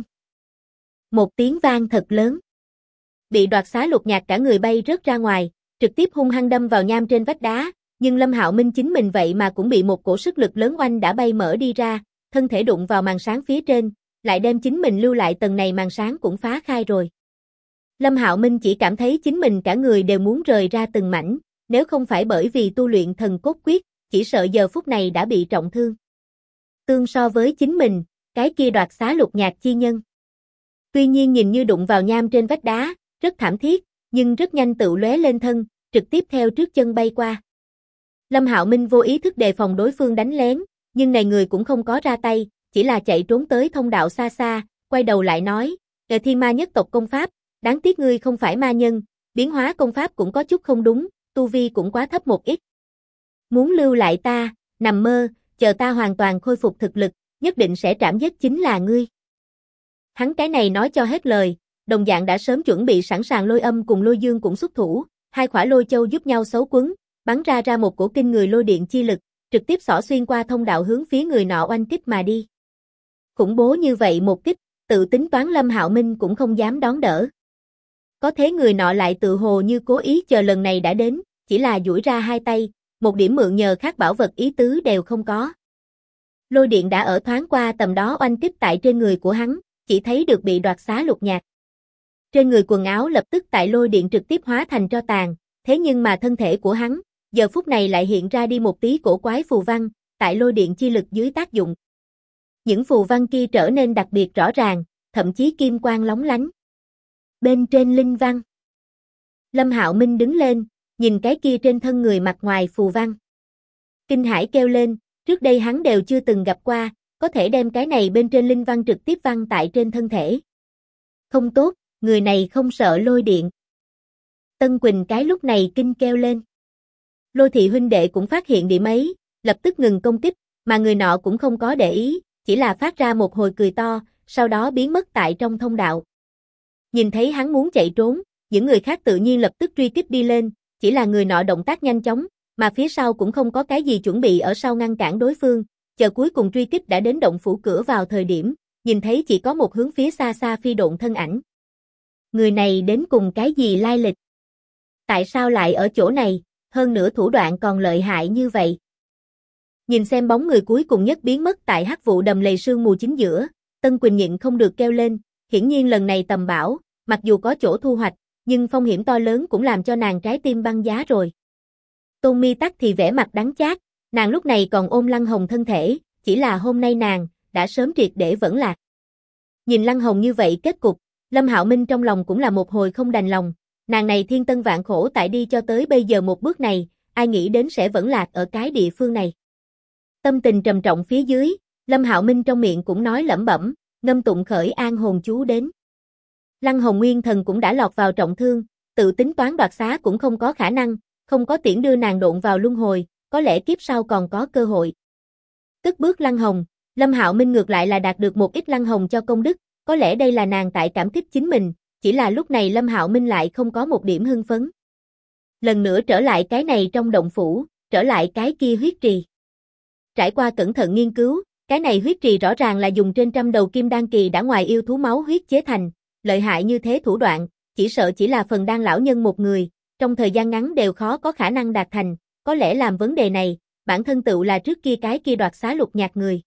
Speaker 1: Một tiếng vang thật lớn. Bị đoạt xá lục nhạc cả người bay rớt ra ngoài, trực tiếp hung hăng đâm vào nham trên vách đá, nhưng Lâm Hạo Minh chính mình vậy mà cũng bị một cổ sức lực lớn oanh đã bay mở đi ra, thân thể đụng vào màn sáng phía trên, lại đem chính mình lưu lại tầng này màn sáng cũng phá khai rồi. Lâm Hạo Minh chỉ cảm thấy chính mình cả người đều muốn rời ra từng mảnh, nếu không phải bởi vì tu luyện thần cốt quyết, chỉ sợ giờ phút này đã bị trọng thương. Tương so với chính mình, cái kia đoạt xá lục nhạc chi nhân. Tuy nhiên nhìn như đụng vào nham trên vách đá, rất thảm thiết, nhưng rất nhanh tự lóe lên thân, trực tiếp theo trước chân bay qua. Lâm Hạo Minh vô ý thức đề phòng đối phương đánh lén, nhưng này người cũng không có ra tay, chỉ là chạy trốn tới thông đạo xa xa, quay đầu lại nói, "Ngài Thiên Ma nhất tộc công pháp, đáng tiếc ngươi không phải ma nhân, biến hóa công pháp cũng có chút không đúng, tu vi cũng quá thấp một ít. Muốn lưu lại ta, nằm mơ, chờ ta hoàn toàn khôi phục thực lực, nhất định sẽ trảm giết chính là ngươi." Hắn cái này nói cho hết lời, đồng dạng đã sớm chuẩn bị sẵn sàng lôi âm cùng lôi dương cũng xuất thủ, hai khỏa lôi châu giúp nhau xấu quấn, bắn ra một cổ kinh người lôi điện chi lực, trực tiếp xỏ xuyên qua thông đạo hướng phía người nọ oanh kích mà đi. Khủng bố như vậy một kích, tự tính toán Lâm Hạo Minh cũng không dám đón đỡ. Có thế người nọ lại tự hồ như cố ý chờ lần này đã đến, chỉ là duỗi ra hai tay, một điểm mượn nhờ khác bảo vật ý tứ đều không có. Lôi điện đã ở thoáng qua tầm đó oanh kích tại trên người của hắn, chỉ thấy được bị đoạt xá lục nhạc. Trên người quần áo lập tức tại lôi điện trực tiếp hóa thành tro tàn, thế nhưng mà thân thể của hắn, giờ phút này lại hiện ra đi một tí cổ quái phù văn, tại lôi điện chi lực dưới tác dụng. Những phù văn kia trở nên đặc biệt rõ ràng, thậm chí kim quang lóng lánh. Bên trên linh văn. Lâm Hạo Minh đứng lên, nhìn cái kia trên thân người mặt ngoài phù văn. Kinh hãi kêu lên, trước đây hắn đều chưa từng gặp qua, có thể đem cái này bên trên linh văn trực tiếp văn tại trên thân thể. Không tốt, người này không sợ lôi điện. Tân Quỳnh cái lúc này kinh kêu lên. Lôi thị huynh đệ cũng phát hiện điểm ấy, lập tức ngừng công kích, mà người nọ cũng không có để ý, chỉ là phát ra một hồi cười to, sau đó biến mất tại trong thông đạo. Nhìn thấy hắn muốn chạy trốn, những người khác tự nhiên lập tức truy kích đi lên, chỉ là người nọ động tác nhanh chóng, mà phía sau cũng không có cái gì chuẩn bị ở sau ngăn cản đối phương, chờ cuối cùng truy kích đã đến động phủ cửa vào thời điểm, nhìn thấy chỉ có một hướng phía xa xa phi độn thân ảnh. Người này đến cùng cái gì lai lịch? Tại sao lại ở chỗ này, hơn nữa thủ đoạn còn lợi hại như vậy? Nhìn xem bóng người cuối cùng nhất biến mất tại hắc vụ đầm lầy sương mù chính giữa, Tân Quỳnh nhịn không được kêu lên, hiển nhiên lần này tầm bão, mặc dù có chỗ thu hoạch, nhưng phong hiểm to lớn cũng làm cho nàng trái tim băng giá rồi. Tôn Mi Tắc thì vẻ mặt đắng chát, nàng lúc này còn ôm Lăng Hồng thân thể, chỉ là hôm nay nàng đã sớm triệt để vẫn lạc. Nhìn Lăng Hồng như vậy kết cục, Lâm Hạo Minh trong lòng cũng là một hồi không đành lòng, nàng này thiên tân vạn khổ tại đi cho tới bây giờ một bước này, ai nghĩ đến sẽ vẫn lạc ở cái địa phương này. Tâm tình trầm trọng phía dưới, Lâm Hạo Minh trong miệng cũng nói lẩm bẩm, ngâm tụng khởi an hồn chú đến. Lăng Hồng Nguyên Thần cũng đã lọt vào trọng thương, tự tính toán đoạt xá cũng không có khả năng, không có tiễn đưa nàng độn vào luân hồi, có lẽ kiếp sau còn có cơ hội. Cất bước Lăng Hồng, Lâm Hạo Minh ngược lại là đạt được một ít Lăng Hồng cho công đức, có lẽ đây là nàng tại cảm kích chính mình, chỉ là lúc này Lâm Hạo Minh lại không có một điểm hưng phấn. Lần nữa trở lại cái này trong động phủ, trở lại cái kia huyết trì. Trải qua cẩn thận nghiên cứu, cái này huyết trì rõ ràng là dùng trên trăm đầu kim đan kỳ đã ngoài yêu thú máu huyết chế thành, lợi hại như thế thủ đoạn, chỉ sợ chỉ là phần đan lão nhân một người, trong thời gian ngắn đều khó có khả năng đạt thành, có lẽ làm vấn đề này, bản thân tựu là trước kia cái kia đoạt xá Lục Nhạc người.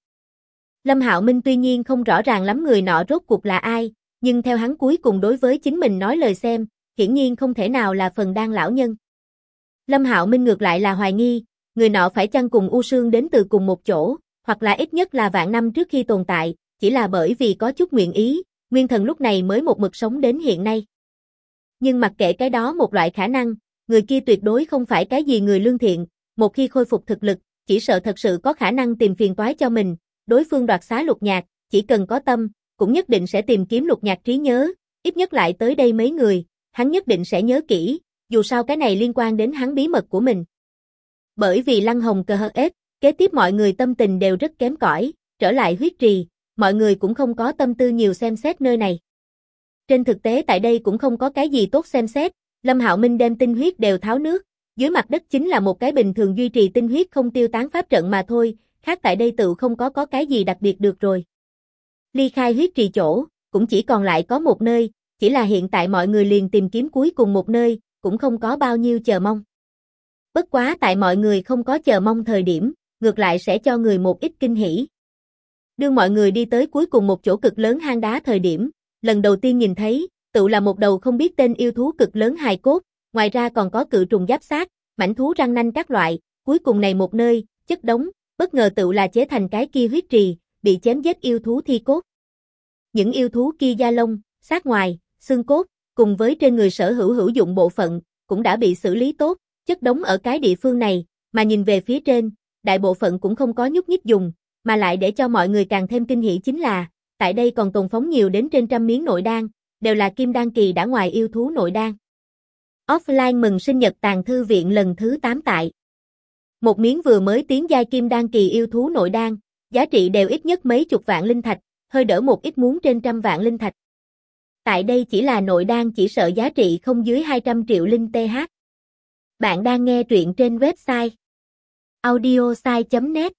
Speaker 1: Lâm Hạo Minh tuy nhiên không rõ ràng lắm người nọ rốt cuộc là ai, nhưng theo hắn cuối cùng đối với chính mình nói lời xem, hiển nhiên không thể nào là phần đan lão nhân. Lâm Hạo Minh ngược lại là hoài nghi, người nọ phải chăng cùng U Sương đến từ cùng một chỗ, hoặc là ít nhất là vạn năm trước khi tồn tại, chỉ là bởi vì có chút nguyện ý, Nguyên Thần lúc này mới một mực sống đến hiện nay. Nhưng mặc kệ cái đó một loại khả năng, người kia tuyệt đối không phải cái gì người lương thiện, một khi khôi phục thực lực, chỉ sợ thật sự có khả năng tìm phiền toái cho mình, đối phương đoạt xá Lục Nhạc, chỉ cần có tâm, cũng nhất định sẽ tìm kiếm Lục Nhạc trí nhớ, ít nhất lại tới đây mấy người, hắn nhất định sẽ nhớ kỹ, dù sao cái này liên quan đến hắn bí mật của mình. Bởi vì Lăng Hồng cờ hờ ết, kế tiếp mọi người tâm tình đều rất kém cỏi, trở lại huyết trì, mọi người cũng không có tâm tư nhiều xem xét nơi này. Trên thực tế tại đây cũng không có cái gì tốt xem xét, Lâm Hạo Minh đem tinh huyết đều tháo nước, dưới mặt đất chính là một cái bình thường duy trì tinh huyết không tiêu tán pháp trận mà thôi, khác tại đây tự không có cái gì đặc biệt được rồi. Ly khai huyết trì chỗ, cũng chỉ còn lại có một nơi, chỉ là hiện tại mọi người liền tìm kiếm cuối cùng một nơi, cũng không có bao nhiêu chờ mong. Bất quá tại mọi người không có chờ mong thời điểm, ngược lại sẽ cho người một ít kinh hỉ. Đưa mọi người đi tới cuối cùng một chỗ cực lớn hang đá thời điểm, lần đầu tiên nhìn thấy, tự là một đầu không biết tên yêu thú cực lớn hài cốt, ngoài ra còn có cự trùng giáp xác, mãnh thú răng nanh các loại, cuối cùng này một nơi, chất đống, bất ngờ tự là chế thành cái kia huyết trì, bị chém giết yêu thú thi cốt. Những yêu thú kia da lông, xác ngoài, xương cốt, cùng với trên người sở hữu hữu dụng bộ phận, cũng đã bị xử lý tốt, chất đống ở cái địa phương này, mà nhìn về phía trên, đại bộ phận cũng không có nhúc nhích dùng, mà lại để cho mọi người càng thêm kinh hỉ chính là, tại đây còn tồn phóng nhiều đến trên trăm miếng nội đan, đều là kim đan kỳ đã ngoài yêu thú nội đan. Offline mừng sinh nhật tàng thư viện lần thứ 8 tại. Một miếng vừa mới tiến giai kim đan kỳ yêu thú nội đan, giá trị đều ít nhất mấy chục vạn linh thạch, hơi đỡ một ít muốn trên trăm vạn linh thạch. Tại đây chỉ là nội đan chỉ sợ giá trị không dưới 200 triệu linh TH. Bạn đang nghe truyện trên website audiosai.net.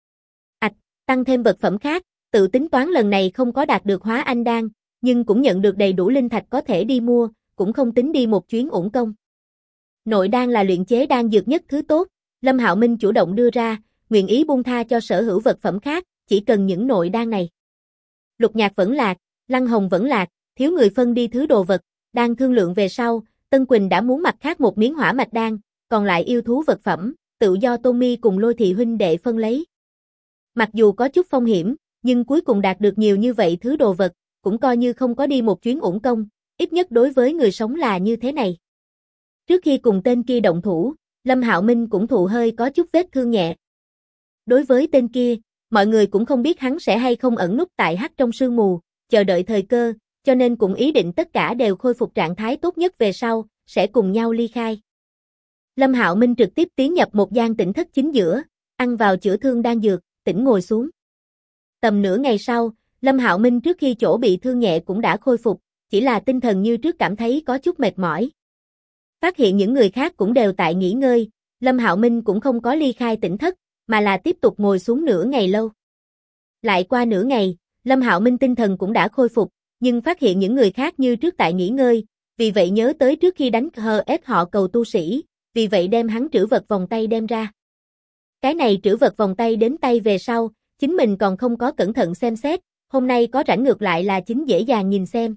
Speaker 1: Tăng thêm vật phẩm khác, tự tính toán lần này không có đạt được hóa anh đan, nhưng cũng nhận được đầy đủ linh thạch có thể đi mua, cũng không tính đi một chuyến uổng công. Nội đan là luyện chế đan dược nhất thứ tốt, Lâm Hạo Minh chủ động đưa ra, nguyện ý buông tha cho sở hữu vật phẩm khác, chỉ cần những nội đan này. Lục Nhạc vẫn lạc, Lăng Hồng vẫn lạc, thiếu người phân đi thứ đồ vật, đang thương lượng về sau, Tân Quỳnh đã muốn mặt khác một miếng hỏa mạch đan, còn lại yêu thú vật phẩm, tự do Tôn Mi cùng Lôi Thị huynh đệ phân lấy. Mặc dù có chút phong hiểm, nhưng cuối cùng đạt được nhiều như vậy thứ đồ vật, cũng coi như không có đi một chuyến uổng công, ít nhất đối với người sống là như thế này. Trước khi cùng tên kia động thủ, Lâm Hạo Minh cũng thụ hơi có chút vết thương nhẹ. Đối với tên kia, mọi người cũng không biết hắn sẽ hay không ẩn núp tại hắc trong sương mù, chờ đợi thời cơ, cho nên cũng ý định tất cả đều khôi phục trạng thái tốt nhất về sau, sẽ cùng nhau ly khai. Lâm Hạo Minh trực tiếp tiến nhập một gian tỉnh thất chính giữa, ăn vào chữa thương đan dược, tỉnh ngồi xuống. Tầm nửa ngày sau, Lâm Hạo Minh trước khi chỗ bị thương nhẹ cũng đã khôi phục, chỉ là tinh thần như trước cảm thấy có chút mệt mỏi. Phát hiện những người khác cũng đều tại nghỉ ngơi, Lâm Hạo Minh cũng không có ly khai tỉnh thất, mà là tiếp tục ngồi xuống nửa ngày lâu. Lại qua nửa ngày, Lâm Hạo Minh tinh thần cũng đã khôi phục, nhưng phát hiện những người khác như trước tại nghỉ ngơi, vì vậy nhớ tới trước khi đánh HS họ cầu tu sĩ, vì vậy đem hắn trữ vật vòng tay đem ra. Cái này trữ vật vòng tay đến tay về sau, chính mình còn không có cẩn thận xem xét, hôm nay có rảnh ngược lại là chính dễ dàng nhìn xem.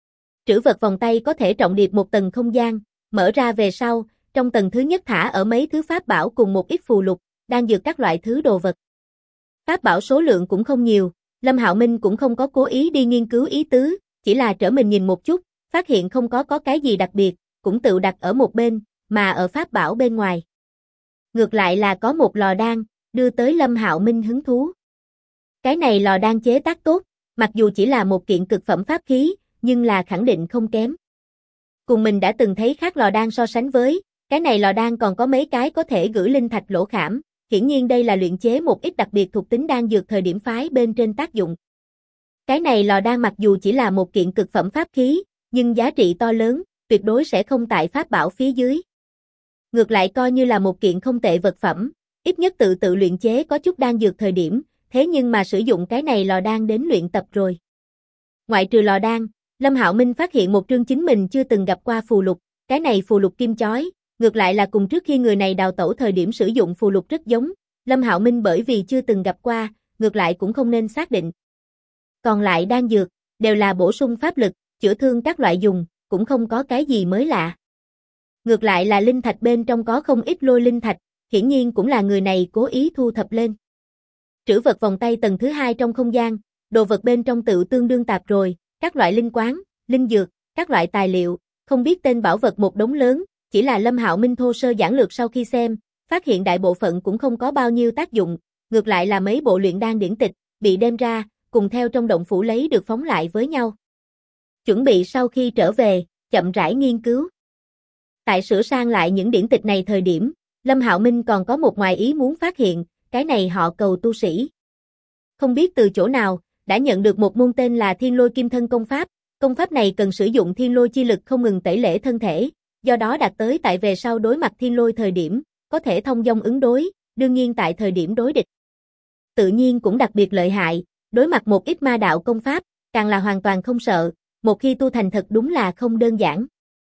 Speaker 1: Trữ vật vòng tay có thể trọng điệp một tầng không gian, mở ra về sau, trong tầng thứ nhất thả ở mấy thứ pháp bảo cùng một ít phù lục, đan dược các loại thứ đồ vật. Pháp bảo số lượng cũng không nhiều, Lâm Hạo Minh cũng không có cố ý đi nghiên cứu ý tứ, chỉ là trở mình nhìn một chút, phát hiện không có cái gì đặc biệt, cũng tự đặt ở một bên, mà ở pháp bảo bên ngoài. Ngược lại là có một lò đan, đưa tới Lâm Hạo Minh hứng thú. Cái này lò đan chế tác tốt, mặc dù chỉ là một kiện cực phẩm pháp khí, nhưng là khẳng định không kém. Cùng mình đã từng thấy khác lò đan so sánh với, cái này lò đan còn có mấy cái có thể gửi linh thạch lỗ khảm, hiển nhiên đây là luyện chế một ít đặc biệt thuộc tính đan dược thời điểm phái bên trên tác dụng. Cái này lò đan mặc dù chỉ là một kiện cực phẩm pháp khí, nhưng giá trị to lớn, tuyệt đối sẽ không tại pháp bảo phía dưới. Ngược lại coi như là một kiện không tệ vật phẩm, ít nhất tự luyện chế có chút đan dược thời điểm, thế nhưng mà sử dụng cái này lò đan đến luyện tập rồi. Ngoại trừ lò đan, Lâm Hạo Minh phát hiện một trương chính mình chưa từng gặp qua phù lục, cái này phù lục kim chói, ngược lại là cùng trước khi người này đào tẩu thời điểm sử dụng phù lục rất giống, Lâm Hạo Minh bởi vì chưa từng gặp qua, ngược lại cũng không nên xác định. Còn lại đan dược, đều là bổ sung pháp lực, chữa thương các loại dùng, cũng không có cái gì mới lạ. Ngược lại là linh thạch bên trong có không ít lôi linh thạch, hiển nhiên cũng là người này cố ý thu thập lên. Trữ vật vòng tay tầng thứ 2 trong không gian, đồ vật bên trong tự tương đương tạp rồi, các loại linh quán, linh dược, các loại tài liệu, không biết tên bảo vật một đống lớn, chỉ là Lâm Hạo Minh thô sơ giản lược sau khi xem, phát hiện đại bộ phận cũng không có bao nhiêu tác dụng, ngược lại là mấy bộ luyện đan điển tịch, bị đem ra, cùng theo trong động phủ lấy được phóng lại với nhau. Chuẩn bị sau khi trở về, chậm rãi nghiên cứu. Tại sửa sang lại những điển tịch này thời điểm, Lâm Hạo Minh còn có một ngoài ý muốn phát hiện, cái này họ Cầu tu sĩ. Không biết từ chỗ nào, đã nhận được một môn tên là Thiên Lôi Kim Thân công pháp này cần sử dụng thiên lôi chi lực không ngừng tẩy lễ thân thể, do đó đạt tới tại về sau đối mặt thiên lôi thời điểm, có thể thông dong ứng đối, đương nhiên tại thời điểm đối địch. Tự nhiên cũng đặc biệt lợi hại, đối mặt một ít ma đạo công pháp, càng là hoàn toàn không sợ, một khi tu thành thật đúng là không đơn giản.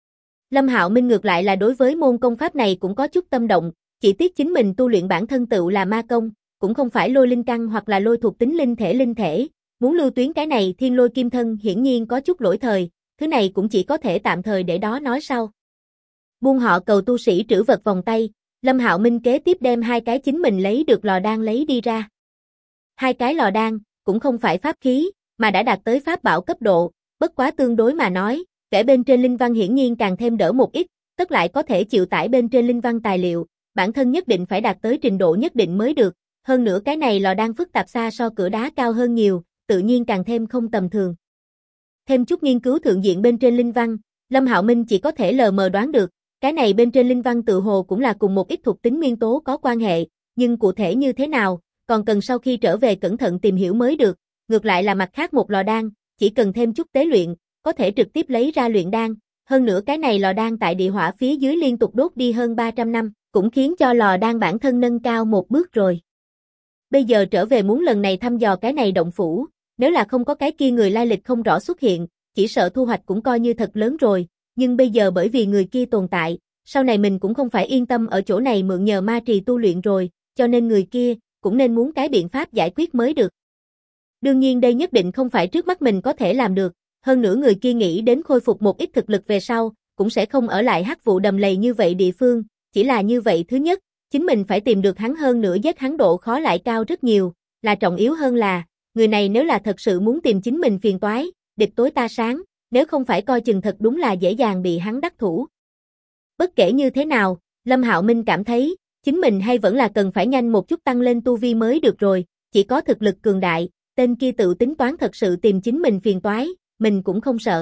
Speaker 1: Lâm Hạo Minh ngược lại là đối với môn công pháp này cũng có chút tâm động, chỉ tiếc chính mình tu luyện bản thân tựu là ma công, cũng không phải lôi linh căn hoặc là lôi thuộc tính linh thể, muốn lưu tuyến cái này thiên lôi kim thân hiển nhiên có chút lỗi thời, thứ này cũng chỉ có thể tạm thời để đó nói sau. Buông họ Cầu tu sĩ trữ vật vòng tay, Lâm Hạo Minh kế tiếp đem hai cái chính mình lấy được lò đan lấy đi ra. Hai cái lò đan, cũng không phải pháp khí, mà đã đạt tới pháp bảo cấp độ, bất quá tương đối mà nói, kể bên trên linh văn hiển nhiên càng thêm đỡ một ít, tất lại có thể chịu tải bên trên linh văn tài liệu, bản thân nhất định phải đạt tới trình độ nhất định mới được, hơn nữa cái này lò đan phức tạp xa so cửa đá cao hơn nhiều, tự nhiên càng thêm không tầm thường. Thêm chút nghiên cứu thượng diện bên trên linh văn, Lâm Hạo Minh chỉ có thể lờ mờ đoán được, cái này bên trên linh văn tự hồ cũng là cùng một ít thuộc tính nguyên tố có quan hệ, nhưng cụ thể như thế nào, còn cần sau khi trở về cẩn thận tìm hiểu mới được, ngược lại là mặt khác một lò đan, chỉ cần thêm chút tế luyện, có thể trực tiếp lấy ra luyện đan, hơn nữa cái này lò đan tại địa hỏa phía dưới liên tục đốt đi hơn 300 năm, cũng khiến cho lò đan bản thân nâng cao một bước rồi. Bây giờ trở về muốn lần này thăm dò cái này động phủ, nếu là không có cái kia người lai lịch không rõ xuất hiện, chỉ sợ thu hoạch cũng coi như thật lớn rồi, nhưng bây giờ bởi vì người kia tồn tại, sau này mình cũng không phải yên tâm ở chỗ này mượn nhờ ma trì tu luyện rồi, cho nên người kia cũng nên muốn cái biện pháp giải quyết mới được. Đương nhiên đây nhất định không phải trước mắt mình có thể làm được, hơn nữa người kia nghĩ đến khôi phục một ít thực lực về sau, cũng sẽ không ở lại hắc vụ đầm lầy như vậy địa phương, chỉ là như vậy thứ nhất, chính mình phải tìm được hắn hơn nữa giết hắn độ khó lại cao rất nhiều, là trọng yếu hơn là, người này nếu là thật sự muốn tìm chính mình phiền toái, địch tối ta sáng, nếu không phải coi chừng thật đúng là dễ dàng bị hắn đắc thủ. Bất kể như thế nào, Lâm Hạo Minh cảm thấy, chính mình hay vẫn là cần phải nhanh một chút tăng lên tu vi mới được rồi, chỉ có thực lực cường đại, tên kia tự tính toán thật sự tìm chính mình phiền toái, mình cũng không sợ.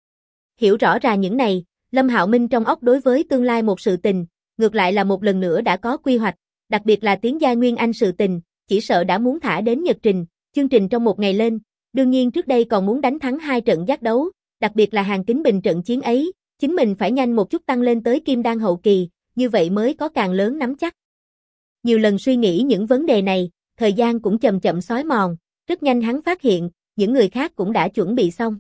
Speaker 1: Hiểu rõ ra những này, Lâm Hạo Minh trong óc đối với tương lai một sự tình, ngược lại là một lần nữa đã có quy hoạch, đặc biệt là tiến giai Nguyên Anh sự tình, chỉ sợ đã muốn thả đến nhật trình, chương trình trong một ngày lên, đương nhiên trước đây còn muốn đánh thắng 2 trận giác đấu, đặc biệt là Hàng Kính Bình trận chiến ấy, chính mình phải nhanh một chút tăng lên tới Kim Đan hậu kỳ, như vậy mới có càng lớn nắm chắc. Nhiều lần suy nghĩ những vấn đề này, thời gian cũng chậm chậm xói mòn, rất nhanh hắn phát hiện, những người khác cũng đã chuẩn bị xong.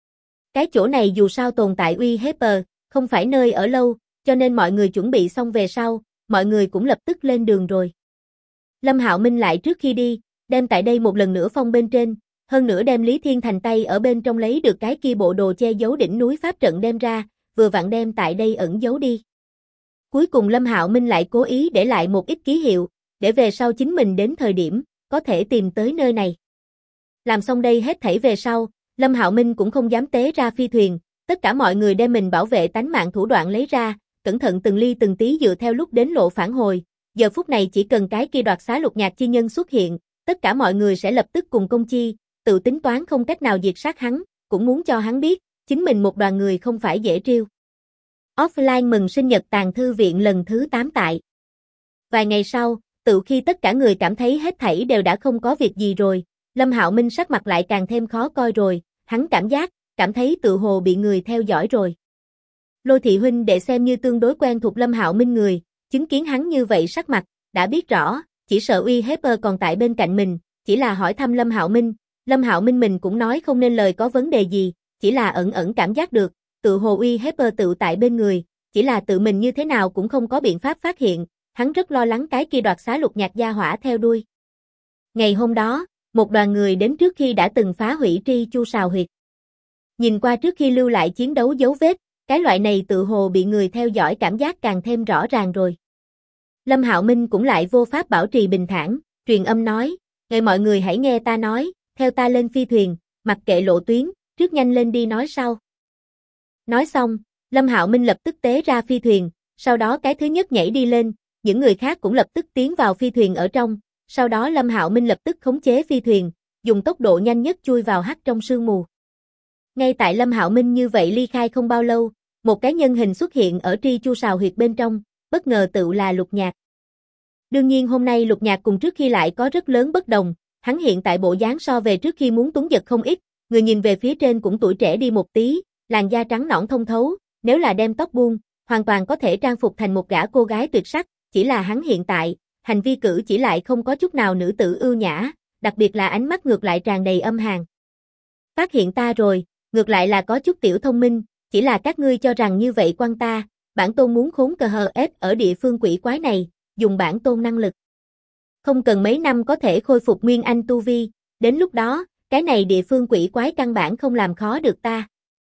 Speaker 1: Cái chỗ này dù sao tồn tại uy hiếp, không phải nơi ở lâu, cho nên mọi người chuẩn bị xong về sau, mọi người cũng lập tức lên đường rồi. Lâm Hạo Minh lại trước khi đi, đem tại đây một lần nữa phong bên trên, hơn nữa đem Lý Thiên Thành tay ở bên trong lấy được cái kia bộ đồ che giấu đỉnh núi pháp trận đem ra, vừa vặn đem tại đây ẩn giấu đi. Cuối cùng Lâm Hạo Minh lại cố ý để lại một ít ký hiệu, để về sau chính mình đến thời điểm, có thể tìm tới nơi này. Làm xong đây hết thảy về sau, Lâm Hạo Minh cũng không dám tế ra phi thuyền, tất cả mọi người đem mình bảo vệ tánh mạng thủ đoạn lấy ra, cẩn thận từng ly từng tí dựa theo lúc đến lộ phản hồi, giờ phút này chỉ cần cái kia đoạt xá Lục Nhạc chi nhân xuất hiện, tất cả mọi người sẽ lập tức cùng công chi, tự tính toán không cách nào diệt sát hắn, cũng muốn cho hắn biết, chính mình một đoàn người không phải dễ trêu. Offline mừng sinh nhật Tàng Thư Viện lần thứ 8 tại. Vài ngày sau, tự khi tất cả người cảm thấy hết thảy đều đã không có việc gì rồi, Lâm Hạo Minh sắc mặt lại càng thêm khó coi rồi, hắn cảm thấy tự hồ bị người theo dõi rồi. Lôi thị huynh đệ xem như tương đối quen thuộc Lâm Hạo Minh người, chứng kiến hắn như vậy sắc mặt, đã biết rõ, chỉ sợ uy hiếp còn tại bên cạnh mình, chỉ là hỏi thăm Lâm Hạo Minh mình cũng nói không nên lời có vấn đề gì, chỉ là ẩn ẩn cảm giác được, tự hồ uy hiếp tự tại bên người, chỉ là tự mình như thế nào cũng không có biện pháp phát hiện, hắn rất lo lắng cái kia đoạt xá Lục Nhạc gia hỏa theo đuôi. Ngày hôm đó, một đoàn người đến trước khi đã từng phá hủy Tri Chu Sào Huyệt. Nhìn qua trước khi lưu lại chiến đấu dấu vết, cái loại này tự hồ bị người theo dõi cảm giác càng thêm rõ ràng rồi. Lâm Hạo Minh cũng lại vô pháp bảo trì bình thản, truyền âm nói, "Ngài mọi người hãy nghe ta nói, theo ta lên phi thuyền, mặc kệ lộ tuyến, trước nhanh lên đi nói sau." Nói xong, Lâm Hạo Minh lập tức tế ra phi thuyền, sau đó cái thứ nhất nhảy đi lên, những người khác cũng lập tức tiến vào phi thuyền ở trong, sau đó Lâm Hạo Minh lập tức khống chế phi thuyền, dùng tốc độ nhanh nhất chui vào hắc trong sương mù. Ngay tại Lâm Hạo Minh như vậy ly khai không bao lâu, một cái nhân hình xuất hiện ở Tri Chu Sào Huyệt bên trong, bất ngờ tự là Lục Nhạc. Đương nhiên hôm nay Lục Nhạc cùng trước khi lại có rất lớn bất đồng, hắn hiện tại bộ dáng so về trước khi muốn tuấn giật không ít, người nhìn về phía trên cũng tuổi trẻ đi một tí, làn da trắng nõn thông thấu, nếu là đem tóc buông, hoàn toàn có thể trang phục thành một gã cô gái tuyệt sắc, chỉ là hắn hiện tại, hành vi cử chỉ lại không có chút nào nữ tử ưu nhã, đặc biệt là ánh mắt ngược lại tràn đầy âm hàn. Phát hiện ta rồi, ngược lại là có chút tiểu thông minh, chỉ là các ngươi cho rằng như vậy quan ta, bản tôn muốn khốn cờ hờ ép ở địa phương quỷ quái này, dùng bản tôn năng lực. Không cần mấy năm có thể khôi phục nguyên anh tu vi, đến lúc đó, cái này địa phương quỷ quái căn bản không làm khó được ta.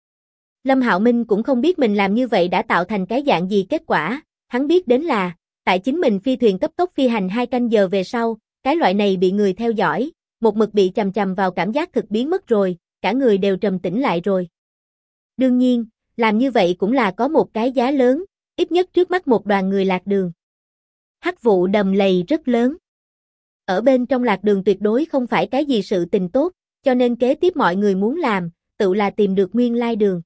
Speaker 1: Lâm Hạo Minh cũng không biết mình làm như vậy đã tạo thành cái dạng gì kết quả, hắn biết đến là, tại chính mình phi thuyền cấp tốc phi hành 2 canh giờ về sau, cái loại này bị người theo dõi, một mực bị chằm chằm vào cảm giác thực biến mất rồi, cả người đều trầm tĩnh lại rồi. Đương nhiên, làm như vậy cũng là có một cái giá lớn, ít nhất trước mắt một đoàn người lạc đường. Hắc vụ đầm lầy rất lớn. Ở bên trong lạc đường tuyệt đối không phải cái gì sự tình tốt, cho nên kế tiếp mọi người muốn làm, tự là tìm được nguyên lai đường.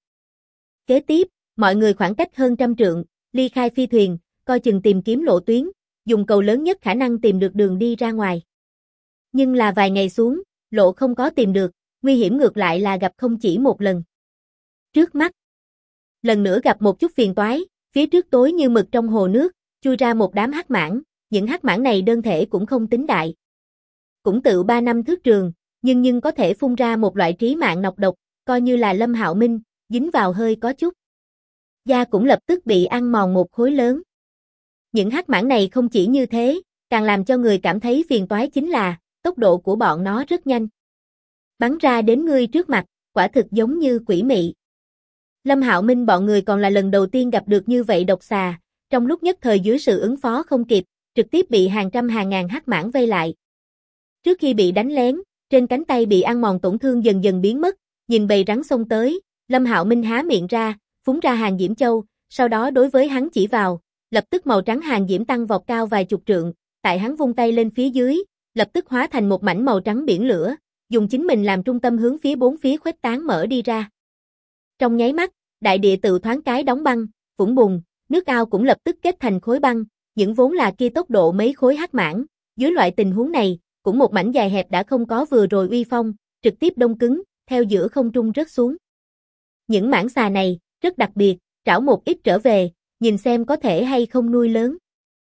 Speaker 1: Kế tiếp, mọi người khoảng cách hơn 100 trượng, ly khai phi thuyền, coi chừng tìm kiếm lộ tuyến, dùng cầu lớn nhất khả năng tìm được đường đi ra ngoài. Nhưng là vài ngày xuống, lộ không có tìm được, nguy hiểm ngược lại là gặp không chỉ một lần. Trước mắt, lần nữa gặp một chút phiền toái, phía trước tối như mực trong hồ nước, chui ra một đám hắc mãng, những hắc mãng này đơn thể cũng không tính đại. Cũng tự 3 năm thước trường, nhưng có thể phun ra một loại trí mạng nọc độc, coi như là Lâm Hạo Minh, dính vào hơi có chút. Da cũng lập tức bị ăn mòn một khối lớn. Những hắc mãng này không chỉ như thế, càng làm cho người cảm thấy phiền toái chính là, tốc độ của bọn nó rất nhanh. Bắn ra đến ngươi trước mặt, quả thực giống như quỷ mị. Lâm Hạo Minh bọn người còn là lần đầu tiên gặp được như vậy độc xà, trong lúc nhất thời dưới sự ứng phó không kịp, trực tiếp bị hàng trăm hàng ngàn hắc mãng vây lại. Trước khi bị đánh lén, trên cánh tay bị ăn mòn tổn thương dần dần biến mất, nhìn bầy rắn xông tới, Lâm Hạo Minh há miệng ra, phúng ra hàng diễm châu, sau đó đối với hắn chỉ vào, lập tức màu trắng hàng diễm tăng vọt cao vài chục trượng, tại hắn vung tay lên phía dưới, lập tức hóa thành một mảnh màu trắng biển lửa, dùng chính mình làm trung tâm hướng phía bốn phía khuếch tán mở đi ra. Trong nháy mắt, đại địa tự thoáng cái đóng băng, vũng bùn, nước ao cũng lập tức kết thành khối băng, những vốn là kia tốc độ mấy khối hắc mãng, dưới loại tình huống này, cũng một mảnh dài hẹp đã không có vừa rồi uy phong, trực tiếp đông cứng, theo giữa không trung rớt xuống. Những mãng xà này, rất đặc biệt, trảo một ít trở về, nhìn xem có thể hay không nuôi lớn.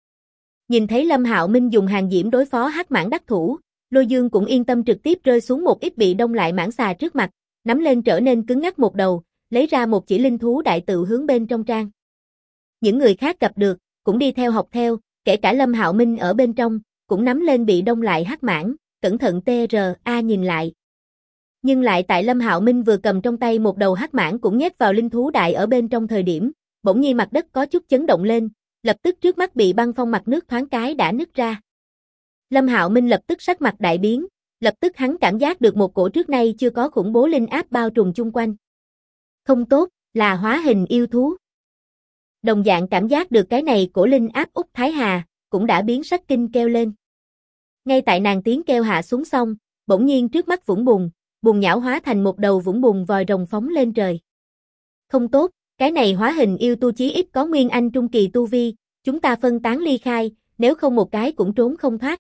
Speaker 1: Nhìn thấy Lâm Hạo Minh dùng hàng diễm đối phó hắc mãng đắc thủ, Lôi Dương cũng yên tâm trực tiếp rơi xuống một ít bị đông lại mãng xà trước mặt, nắm lên trở nên cứng ngắc một đầu, lấy ra một chỉ linh thú đại tự hướng bên trong trang. Những người khác gặp được, cũng đi theo học theo, kể cả Lâm Hạo Minh ở bên trong, cũng nắm lên bị đông lại hắc mãng, cẩn thận TRA nhìn lại. Nhưng lại tại Lâm Hạo Minh vừa cầm trong tay một đầu hắc mãng cũng nhét vào linh thú đại ở bên trong thời điểm, bỗng nhiên mặt đất có chút chấn động lên, lập tức trước mắt bị băng phong mặt nước thoáng cái đã nứt ra. Lâm Hạo Minh lập tức sắc mặt đại biến, lập tức hắn cảm giác được một cổ trước nay chưa có khủng bố linh áp bao trùm chung quanh. Không tốt, là hóa hình yêu thú. Đồng dạng cảm giác được cái này cổ linh áp Úc Thái Hà, cũng đã biến sắc kinh kêu lên. Ngay tại nàng tiếng kêu hạ xuống xong, bỗng nhiên trước mắt vũng bùn, bùn nhão hóa thành một đầu vũng bùn vòi rồng phóng lên trời. Không tốt, cái này hóa hình yêu tu chí ít có nguyên anh trung kỳ tu vi, chúng ta phân tán ly khai, nếu không một cái cũng trốn không thoát.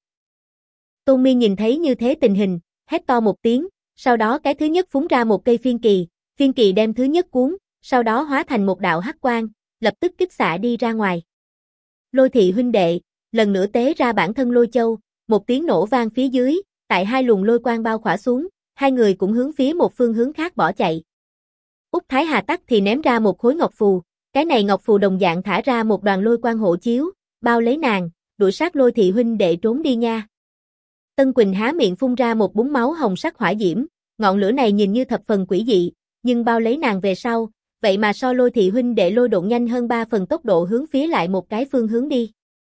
Speaker 1: Tôn Miên nhìn thấy như thế tình hình, hét to một tiếng, sau đó cái thứ nhất phúng ra một cây phiên kỳ đem thứ nhất cuốn, sau đó hóa thành một đạo hắc quang, lập tức kích xạ đi ra ngoài. Lôi thị huynh đệ, lần nữa tế ra bản thân lôi châu, một tiếng nổ vang phía dưới, tại hai luồng lôi quang bao khỏa xuống, hai người cũng hướng phía một phương hướng khác bỏ chạy. Úc Thái Hà tắc thì ném ra một khối ngọc phù, cái này ngọc phù đồng dạng thả ra một đoàn lôi quang hộ chiếu, bao lấy nàng, đuổi sát lôi thị huynh đệ trốn đi nha. Tân Quỳnh há miệng phun ra một búng máu hồng sắc hỏa diễm, ngọn lửa này nhìn như thập phần quỷ dị, nhưng bao lấy nàng về sau, vậy mà so lôi thị huynh đệ lôi độn nhanh hơn 3 phần tốc độ hướng phía lại một cái phương hướng đi.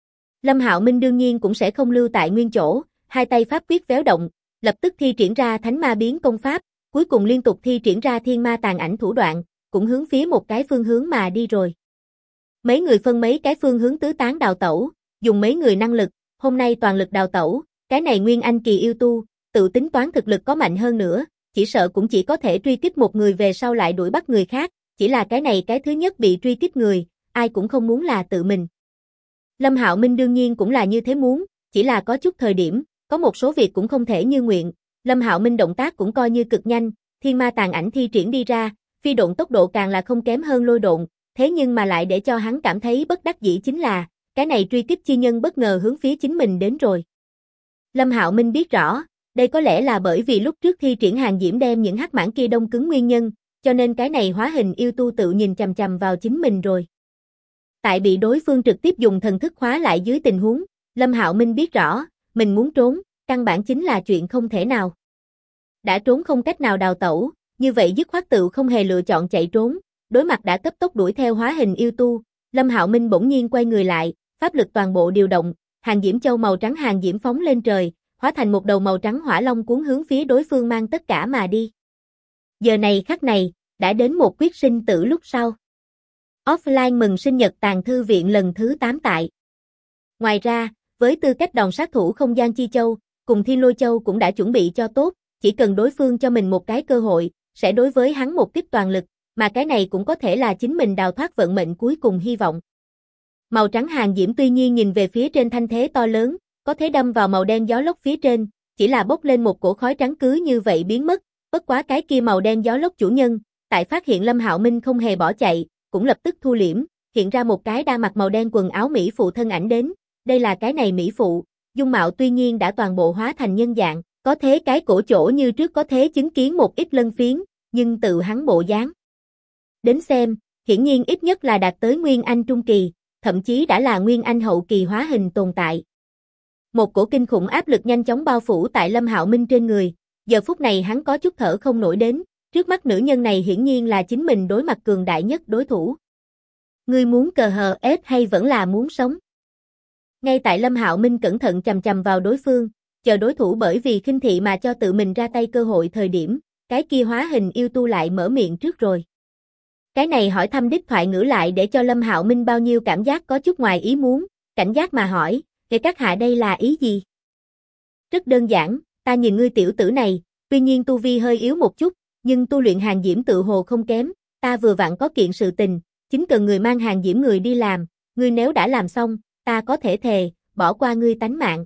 Speaker 1: Lâm Hạo Minh đương nhiên cũng sẽ không lưu tại nguyên chỗ, hai tay pháp quyết véo động, lập tức thi triển ra thánh ma biến công pháp, cuối cùng liên tục thi triển ra thiên ma tàn ảnh thủ đoạn, cũng hướng phía một cái phương hướng mà đi rồi. Mấy người phân mấy cái phương hướng tứ tán đào tẩu, dùng mấy người năng lực, hôm nay toàn lực đào tẩu, cái này nguyên anh kỳ yêu tu, tự tính toán thực lực có mạnh hơn nữa, chỉ sợ cũng chỉ có thể truy kích một người về sau lại đuổi bắt người khác, chỉ là cái này cái thứ nhất bị truy kích người, ai cũng không muốn là tự mình. Lâm Hạo Minh đương nhiên cũng là như thế muốn, chỉ là có chút thời điểm, có một số việc cũng không thể như nguyện, Lâm Hạo Minh động tác cũng coi như cực nhanh, thiên ma tàn ảnh thi triển đi ra, phi độn tốc độ càng là không kém hơn lôi độn, thế nhưng mà lại để cho hắn cảm thấy bất đắc dĩ chính là, cái này truy kích chi nhân bất ngờ hướng phía chính mình đến rồi. Lâm Hạo Minh biết rõ, đây có lẽ là bởi vì lúc trước thi triển hàng diễm đem những hắc mãng kia đông cứng nguyên nhân, cho nên cái này hóa hình yêu tu tự nhìn chằm chằm vào chính mình rồi. Tại bị đối phương trực tiếp dùng thần thức khóa lại dưới tình huống, Lâm Hạo Minh biết rõ, mình muốn trốn, căn bản chính là chuyện không thể nào. Đã trốn không cách nào đào tẩu, như vậy dứt khoát tự không hề lựa chọn chạy trốn, đối mặt đã cấp tốc đuổi theo hóa hình yêu tu, Lâm Hạo Minh bỗng nhiên quay người lại, pháp lực toàn bộ điều động, hàng diễm châu màu trắng hàng diễm phóng lên trời, hóa thành một đầu màu trắng hỏa long cuốn hướng phía đối phương mang tất cả mà đi. Giờ này khắc này, đã đến một quyết sinh tử lúc sau. Offline mừng sinh nhật Tàng Thư Viện lần thứ 8 tại. Ngoài ra, với tư cách đòn sát thủ không gian chi châu, cùng Thiên Lôi Châu cũng đã chuẩn bị cho tốt, chỉ cần đối phương cho mình một cái cơ hội, sẽ đối với hắn một kích toàn lực, mà cái này cũng có thể là chính mình đào thoát vận mệnh cuối cùng hy vọng. Màu trắng hàng diễm tuy nhiên nhìn về phía trên thanh thế to lớn, có thể đâm vào màu đen gió lốc phía trên, chỉ là bốc lên một cổ khói trắng cứ như vậy biến mất, bất quá cái kia màu đen gió lốc chủ nhân, tại phát hiện Lâm Hạo Minh không hề bỏ chạy, cũng lập tức thu liễm, hiện ra một cái đang mặc màu đen quần áo mỹ phụ thân ảnh đến, đây là cái này mỹ phụ, dung mạo tuy nhiên đã toàn bộ hóa thành nhân dạng, có thế cái cổ chỗ như trước có thế chứng kiến một ít lân phiến, nhưng tự hắn bộ dáng đến xem, hiển nhiên ít nhất là đạt tới Nguyên Anh Trung Kỳ, thậm chí đã là Nguyên Anh Hậu Kỳ hóa hình tồn tại. Một cổ kinh khủng áp lực nhanh chóng bao phủ tại Lâm Hạo Minh trên người, giờ phút này hắn có chút thở không nổi đến, trước mắt nữ nhân này hiển nhiên là chính mình đối mặt cường đại nhất đối thủ. Ngươi muốn cờ hờ ép hay vẫn là muốn sống? Ngay tại Lâm Hạo Minh cẩn thận chằm chằm vào đối phương, chờ đối thủ bởi vì khinh thị mà cho tự mình ra tay cơ hội thời điểm, cái kia hóa hình yêu tu lại mở miệng trước rồi. Cái này hỏi thăm đích thoại ngữ lại để cho Lâm Hạo Minh bao nhiêu cảm giác có chút ngoài ý muốn, cảnh giác mà hỏi, "Kể các hạ đây là ý gì?" Rất đơn giản, ta nhìn ngươi tiểu tử này, tuy nhiên tu vi hơi yếu một chút, nhưng tu luyện hàng diễm tự hồ không kém, ta vừa vặn có kiện sự tình, chính cần người mang hàng diễm người đi làm, ngươi nếu đã làm xong, ta có thể thề, bỏ qua ngươi tánh mạng.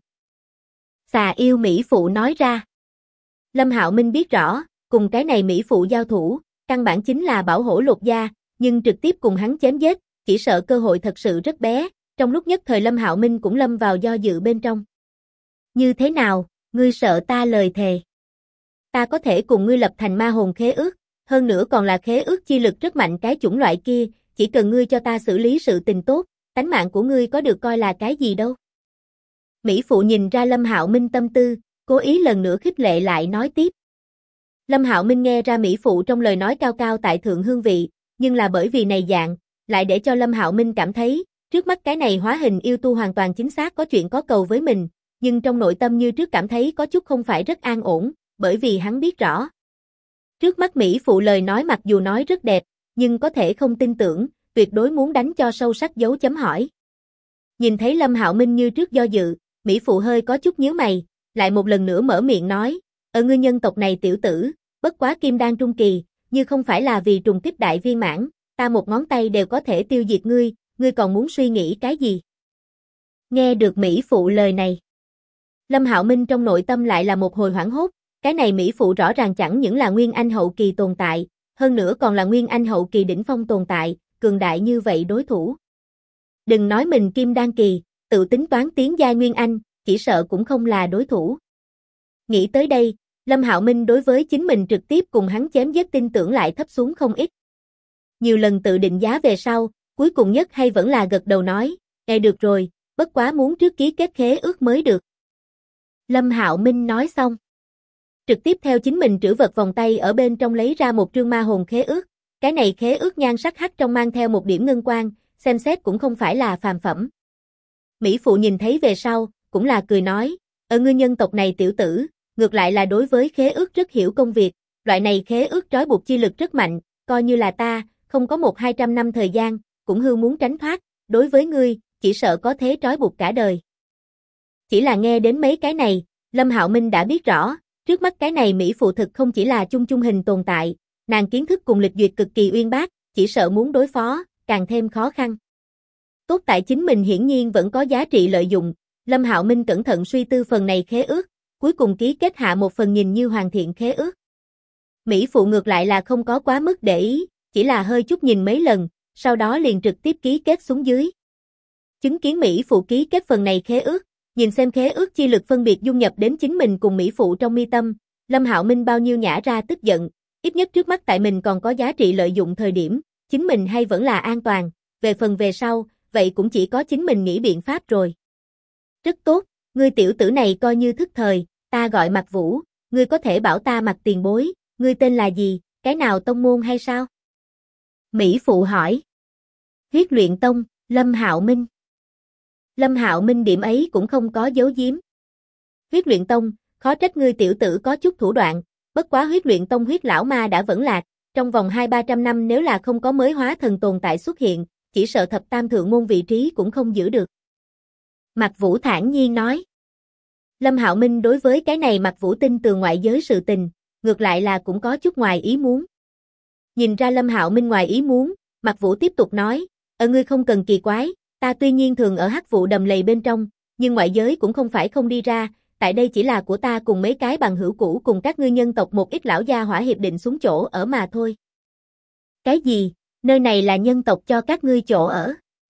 Speaker 1: Xà yêu mỹ phụ nói ra. Lâm Hạo Minh biết rõ, cùng cái này mỹ phụ giao thủ, căn bản chính là bảo hộ Lục gia, nhưng trực tiếp cùng hắn chém giết, chỉ sợ cơ hội thật sự rất bé, trong lúc nhất thời Lâm Hạo Minh cũng lâm vào do dự bên trong. Như thế nào, ngươi sợ ta lời thề? Ta có thể cùng ngươi lập thành ma hồn khế ước, hơn nữa còn là khế ước chi lực rất mạnh cái chủng loại kia, chỉ cần ngươi cho ta xử lý sự tình tốt, tánh mạng của ngươi có được coi là cái gì đâu. Mỹ phụ nhìn ra Lâm Hạo Minh tâm tư, cố ý lần nữa khích lệ lại nói tiếp. Lâm Hạo Minh nghe ra mỹ phụ trong lời nói cao cao tại thượng hương vị, nhưng là bởi vì này dạng, lại để cho Lâm Hạo Minh cảm thấy, trước mắt cái này hóa hình yêu tu hoàn toàn chính xác có chuyện có cầu với mình, nhưng trong nội tâm như trước cảm thấy có chút không phải rất an ổn, bởi vì hắn biết rõ. Trước mắt mỹ phụ lời nói mặc dù nói rất đẹp, nhưng có thể không tin tưởng, tuyệt đối muốn đánh cho sâu sắc dấu chấm hỏi. Nhìn thấy Lâm Hạo Minh như trước do dự, mỹ phụ hơi có chút nhíu mày, lại một lần nữa mở miệng nói, ngươi nhân tộc này tiểu tử, bất quá kim đan trung kỳ, như không phải là vì trùng kích đại viên mãn, ta một ngón tay đều có thể tiêu diệt ngươi, ngươi còn muốn suy nghĩ cái gì? Nghe được mỹ phụ lời này, Lâm Hạo Minh trong nội tâm lại là một hồi hoảng hốt, cái này mỹ phụ rõ ràng chẳng những là nguyên anh hậu kỳ tồn tại, hơn nữa còn là nguyên anh hậu kỳ đỉnh phong tồn tại, cường đại như vậy đối thủ. Đừng nói mình kim đan kỳ, tự tính toán tiến giai nguyên anh, chỉ sợ cũng không là đối thủ. Nghĩ tới đây, Lâm Hạo Minh đối với chính mình trực tiếp cùng hắn chém giết tin tưởng lại thấp xuống không ít. Nhiều lần tự định giá về sau, cuối cùng nhất hay vẫn là gật đầu nói, được rồi, bất quá muốn trước ký kết khế ước mới được. Lâm Hạo Minh nói xong, trực tiếp theo chính mình trữ vật vòng tay ở bên trong lấy ra một trương ma hồn khế ước, cái này khế ước nhan sắc hắc trong mang theo một điểm ngân quang, xem xét cũng không phải là phàm phẩm. Mỹ phụ nhìn thấy về sau, cũng là cười nói, ngươi nhân tộc này tiểu tử, ngược lại là đối với khế ước rất hiểu công việc, loại này khế ước trói buộc chi lực rất mạnh, coi như là ta, không có 100-200 năm thời gian, cũng hư muốn tránh thoát, đối với ngươi, chỉ sợ có thế trói buộc cả đời. Chỉ là nghe đến mấy cái này, Lâm Hạo Minh đã biết rõ, trước mắt cái này Mỹ phụ thực không chỉ là chung chung hình tồn tại, nàng kiến thức cùng lịch duyệt cực kỳ uyên bác, chỉ sợ muốn đối phó, càng thêm khó khăn. Tốt tại chính mình hiển nhiên vẫn có giá trị lợi dụng, Lâm Hạo Minh cẩn thận suy tư phần này khế ước, cuối cùng ký kết hạ một phần nhìn như hoàn thiện khế ước. Mỹ phụ ngược lại là không có quá mức để ý, chỉ là hơi chút nhìn mấy lần, sau đó liền trực tiếp ký kết xuống dưới. Chứng kiến Mỹ phụ ký kết phần này khế ước, nhìn xem khế ước chi lực phân biệt dung nhập đến chính mình cùng Mỹ phụ trong mi tâm, Lâm Hạo Minh bao nhiêu nhả ra tức giận, ít nhất trước mắt tại mình còn có giá trị lợi dụng thời điểm, chính mình hay vẫn là an toàn, về phần về sau, vậy cũng chỉ có chính mình nghĩ biện pháp rồi. Rất tốt, ngươi tiểu tử này coi như thức thời, ta gọi Mạc Vũ, ngươi có thể bảo ta Mạc tiền bối, ngươi tên là gì, cái nào tông môn hay sao? Mỹ phụ hỏi. Huyết luyện tông, Lâm Hạo Minh. Lâm Hạo Minh điểm ấy cũng không có giấu giếm. Huyết luyện tông, khó trách ngươi tiểu tử có chút thủ đoạn, bất quá huyết luyện tông huyết lão ma đã vẫn lạc, trong vòng 200-300 năm nếu là không có mới hóa thần tồn tại xuất hiện, chỉ sợ thập tam thượng môn vị trí cũng không giữ được. Mạc Vũ thản nhiên nói. Lâm Hạo Minh đối với cái này Mạc Vũ tin từ ngoại giới sự tình, ngược lại là cũng có chút ngoài ý muốn. Nhìn ra Lâm Hạo Minh ngoài ý muốn, Mạc Vũ tiếp tục nói, ngươi không cần kỳ quái, ta tuy nhiên thường ở hắc vụ đầm lầy bên trong, nhưng ngoại giới cũng không phải không đi ra, tại đây chỉ là của ta cùng mấy cái bằng hữu cũ cùng các ngươi nhân tộc một ít lão gia hỏa hiệp định xuống chỗ ở mà thôi. Cái gì? Nơi này là nhân tộc cho các ngươi chỗ ở?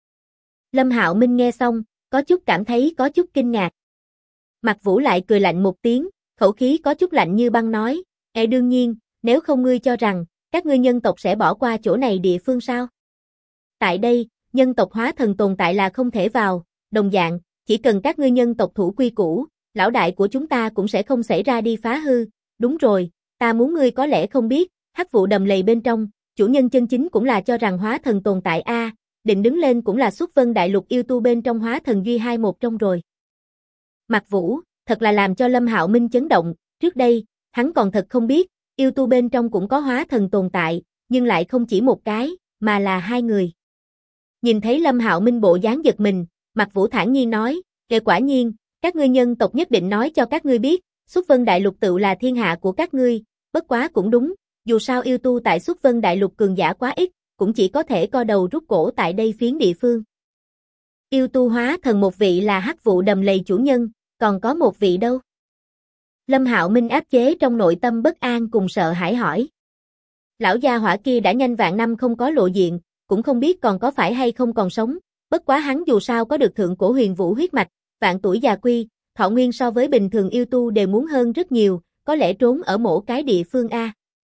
Speaker 1: Lâm Hạo Minh nghe xong, có chút cảm thấy có chút kinh ngạc. Mạc Vũ lại cười lạnh một tiếng, khẩu khí có chút lạnh như băng nói, đương nhiên, nếu không ngươi cho rằng, các ngươi nhân tộc sẽ bỏ qua chỗ này địa phương sao? Tại đây, nhân tộc hóa thần tồn tại là không thể vào, đồng dạng, chỉ cần các ngươi nhân tộc thủ quy củ, lão đại của chúng ta cũng sẽ không xảy ra đi phá hư, đúng rồi, ta muốn ngươi có lẽ không biết, hắc vụ đầm lầy bên trong, chủ nhân chân chính cũng là cho rằng hóa thần tồn tại a, định đứng lên cũng là xuất vân đại lục yêu tu bên trong hóa thần duy hai một trong rồi. Mạc Vũ, thật là làm cho Lâm Hạo Minh chấn động, trước đây, hắn còn thật không biết, yêu tu bên trong cũng có hóa thần tồn tại, nhưng lại không chỉ một cái, mà là hai người. Nhìn thấy Lâm Hạo Minh bộ dáng giật mình, Mạc Vũ thản nhiên nói, quả nhiên, các ngươi nhân tộc nhất định nói cho các ngươi biết, xuất vân đại lục tự là thiên hạ của các ngươi, bất quá cũng đúng, dù sao yêu tu tại xuất vân đại lục cường giả quá ít, cũng chỉ có thể co đầu rút cổ tại đây phiến địa phương. Yêu tu hóa thần một vị là hắc vụ đầm lầy chủ nhân, còn có một vị đâu? Lâm Hạo Minh áp chế trong nội tâm bất an cùng sợ hãi hỏi. Lão gia hỏa kia đã nhanh vạn năm không có lộ diện, cũng không biết còn có phải hay không còn sống, bất quá hắn dù sao có được thượng cổ huyền vũ huyết mạch, vạn tuổi già quy, thọ nguyên so với bình thường yêu tu đều muốn hơn rất nhiều, có lẽ trốn ở mỗi cái địa phương a.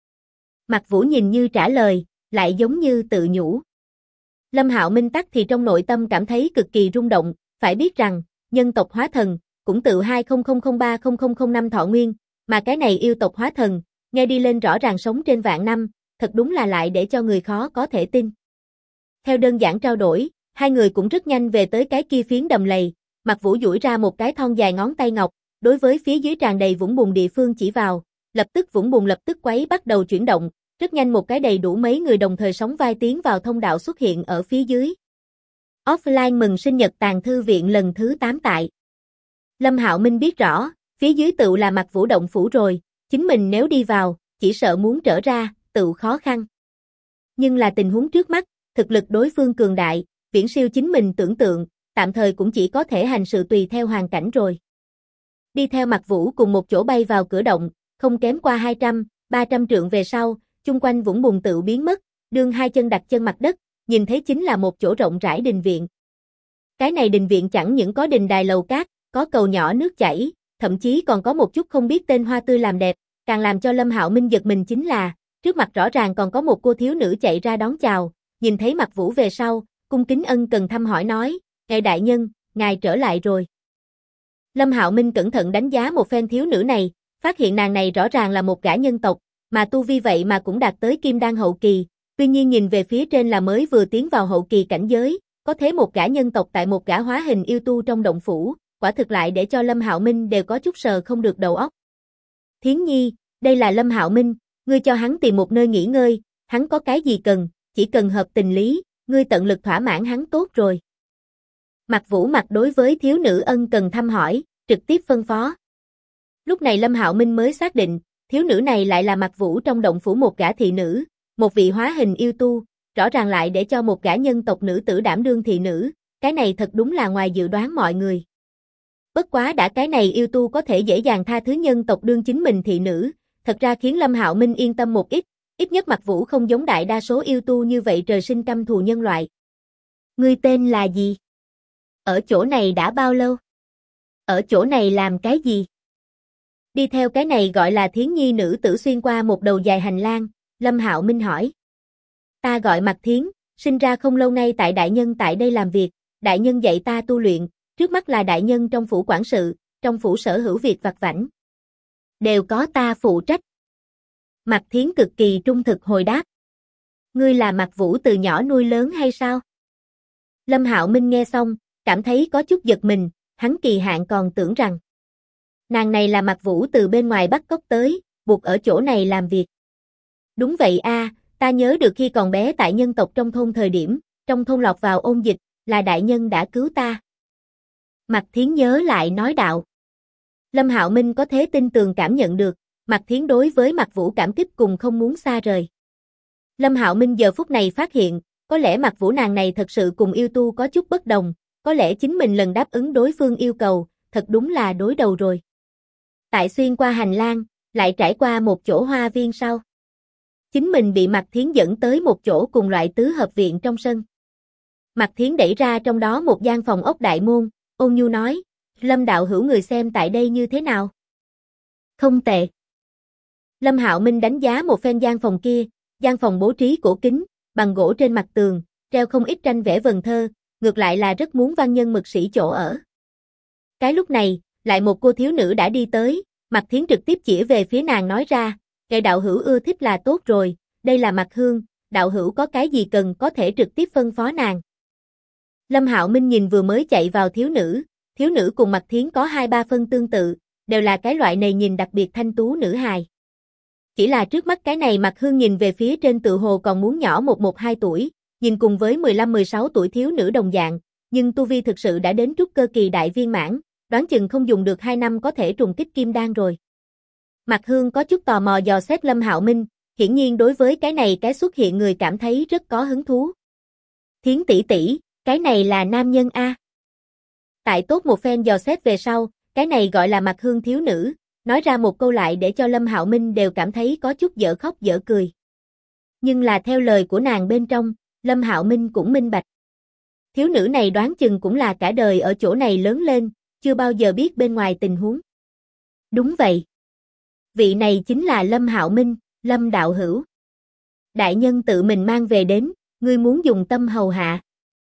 Speaker 1: Mạc Vũ nhìn như trả lời, lại giống như tự nhủ. Lâm Hạo Minh tắc thì trong nội tâm cảm thấy cực kỳ rung động, phải biết rằng, nhân tộc hóa thần, cũng tự 2000030005 thọ nguyên, mà cái này yêu tộc hóa thần, nghe đi lên rõ ràng sống trên vạn năm, thật đúng là lại để cho người khó có thể tin. Theo đơn giản trao đổi, hai người cũng rất nhanh về tới cái kia phiến đầm lầy, Mạc Vũ duỗi ra một cái thon dài ngón tay ngọc, đối với phía dưới tràn đầy vũng bùn địa phương chỉ vào, lập tức vũng bùn lập tức quấy bắt đầu chuyển động, rất nhanh một cái đầy đủ mấy người đồng thời sóng vai tiến vào thông đạo xuất hiện ở phía dưới. Offline mừng sinh nhật Tàng Thư Viện lần thứ 8 tại. Lâm Hạo Minh biết rõ, phía dưới tựu là Mạc Vũ động phủ rồi, chính mình nếu đi vào, chỉ sợ muốn trở ra, tựu khó khăn. Nhưng là tình huống trước mắt, thực lực đối phương cường đại, viễn siêu chính mình tưởng tượng, tạm thời cũng chỉ có thể hành sự tùy theo hoàn cảnh rồi. Đi theo Mạc Vũ cùng một chỗ bay vào cửa động, không kém qua 200, 300 trượng về sau, chung quanh vũng bùn tựu biến mất, đương hai chân đặt chân mặt đất, nhìn thấy chính là một chỗ rộng rãi đình viện. Cái này đình viện chẳng những có đình đài lầu cát, có cầu nhỏ nước chảy, thậm chí còn có một chút không biết tên hoa tươi làm đẹp, càng làm cho Lâm Hạo Minh giật mình chính là, trước mặt rõ ràng còn có một cô thiếu nữ chạy ra đón chào, nhìn thấy Mạc Vũ về sau, cung kính ân cần thăm hỏi nói, ngài đại nhân, ngài trở lại rồi. Lâm Hạo Minh cẩn thận đánh giá một phen thiếu nữ này, phát hiện nàng này rõ ràng là một gã nhân tộc, mà tu vi vậy mà cũng đạt tới kim đan hậu kỳ, tuy nhiên nhìn về phía trên là mới vừa tiến vào hậu kỳ cảnh giới, có thế một gã nhân tộc tại một gã hóa hình yêu tu trong động phủ, quả thực lại để cho Lâm Hạo Minh đều có chút sờ không được đầu óc. Thiến Nhi, đây là Lâm Hạo Minh, ngươi cho hắn tìm một nơi nghỉ ngơi, hắn có cái gì cần, chỉ cần hợp tình lý, ngươi tận lực thỏa mãn hắn tốt rồi. Mạc Vũ mặt đối với thiếu nữ ân cần thăm hỏi, trực tiếp phân phó. Lúc này Lâm Hạo Minh mới xác định, thiếu nữ này lại là Mạc Vũ trong động phủ một gã thị nữ, một vị hóa hình yêu tu, rõ ràng lại để cho một gã nhân tộc nữ tử đảm đương thị nữ, cái này thật đúng là ngoài dự đoán mọi người. Bất quá đã cái này yêu tu có thể dễ dàng tha thứ nhân tộc đương chính mình thị nữ, thật ra khiến Lâm Hạo Minh yên tâm một ít nhất Mạc Vũ không giống đại đa số yêu tu như vậy trời sinh căm thù nhân loại. Ngươi tên là gì? Ở chỗ này đã bao lâu? Ở chỗ này làm cái gì? Đi theo cái này gọi là Thiến Nhi nữ tử xuyên qua một đầu dài hành lang, Lâm Hạo Minh hỏi. Ta gọi Mạc Thiến, sinh ra không lâu ngay tại đại nhân tại đây làm việc, đại nhân dạy ta tu luyện, trước mắt là đại nhân trong phủ quản sự, trong phủ sở hữu việc vặt vãnh. Đều có ta phụ trách. Mạc Thiến cực kỳ trung thực hồi đáp. Ngươi là Mạc Vũ từ nhỏ nuôi lớn hay sao? Lâm Hạo Minh nghe xong, cảm thấy có chút giật mình, hắn kỳ hạn còn tưởng rằng nàng này là Mạc Vũ từ bên ngoài bắt cóc tới, buộc ở chỗ này làm việc. Đúng vậy a, ta nhớ được khi còn bé tại nhân tộc trong thôn thời điểm, trong thôn lọt vào ôn dịch, là đại nhân đã cứu ta. Mạc Thiến nhớ lại nói đạo. Lâm Hạo Minh có thế tin tường cảm nhận được, Mạc Thiến đối với Mạc Vũ cảm kích cùng không muốn xa rời. Lâm Hạo Minh giờ phút này phát hiện, có lẽ Mạc Vũ nàng này thật sự cùng yêu tu có chút bất đồng, có lẽ chính mình lần đáp ứng đối phương yêu cầu, thật đúng là đối đầu rồi. Tại xuyên qua hành lang, lại trải qua một chỗ hoa viên sau. Chính mình bị Mạc Thiến dẫn tới một chỗ cùng loại tứ hợp viện trong sân. Mạc Thiến đẩy ra trong đó một gian phòng ốc đại môn, ôn nhu nói, Lâm đạo hữu người xem tại đây như thế nào? Không tệ. Lâm Hạo Minh đánh giá một phen gian phòng kia, gian phòng bố trí cổ kính, bằng gỗ trên mặt tường, treo không ít tranh vẽ vần thơ, ngược lại là rất muốn văn nhân mực sĩ chỗ ở. Cái lúc này, lại một cô thiếu nữ đã đi tới, Mạc Thiến trực tiếp chỉ về phía nàng nói ra, kệ đạo hữu ưa thích là tốt rồi, đây là Mạc Hương, đạo hữu có cái gì cần có thể trực tiếp phân phó nàng. Lâm Hạo Minh nhìn vừa mới chạy vào thiếu nữ cùng Mạc Thiến có 2-3 phân tương tự, đều là cái loại này nhìn đặc biệt thanh tú nữ hài. Chỉ là trước mắt cái này Mạc Hương nhìn về phía trên tự hồ còn muốn nhỏ 1-2 tuổi, nhìn cùng với 15-16 tuổi thiếu nữ đồng dạng, nhưng tu vi thực sự đã đến trúc cơ kỳ đại viên mãn, đoán chừng không dùng được 2 năm có thể trùng kích kim đan rồi. Mạc Hương có chút tò mò dò xét Lâm Hạo Minh, hiển nhiên đối với cái này cái xuất hiện người cảm thấy rất có hứng thú. Thiến tỷ tỷ, cái này là nam nhân a? Tại tốt một phen dò xét về sau, cái này gọi là Mạc Hương thiếu nữ, nói ra một câu lại để cho Lâm Hạo Minh đều cảm thấy có chút dở khóc dở cười. Nhưng là theo lời của nàng bên trong, Lâm Hạo Minh cũng minh bạch. Thiếu nữ này đoán chừng cũng là cả đời ở chỗ này lớn lên, chưa bao giờ biết bên ngoài tình huống. Đúng vậy. Vị này chính là Lâm Hạo Minh, Lâm đạo hữu. Đại nhân tự mình mang về đến, ngươi muốn dùng tâm hầu hạ.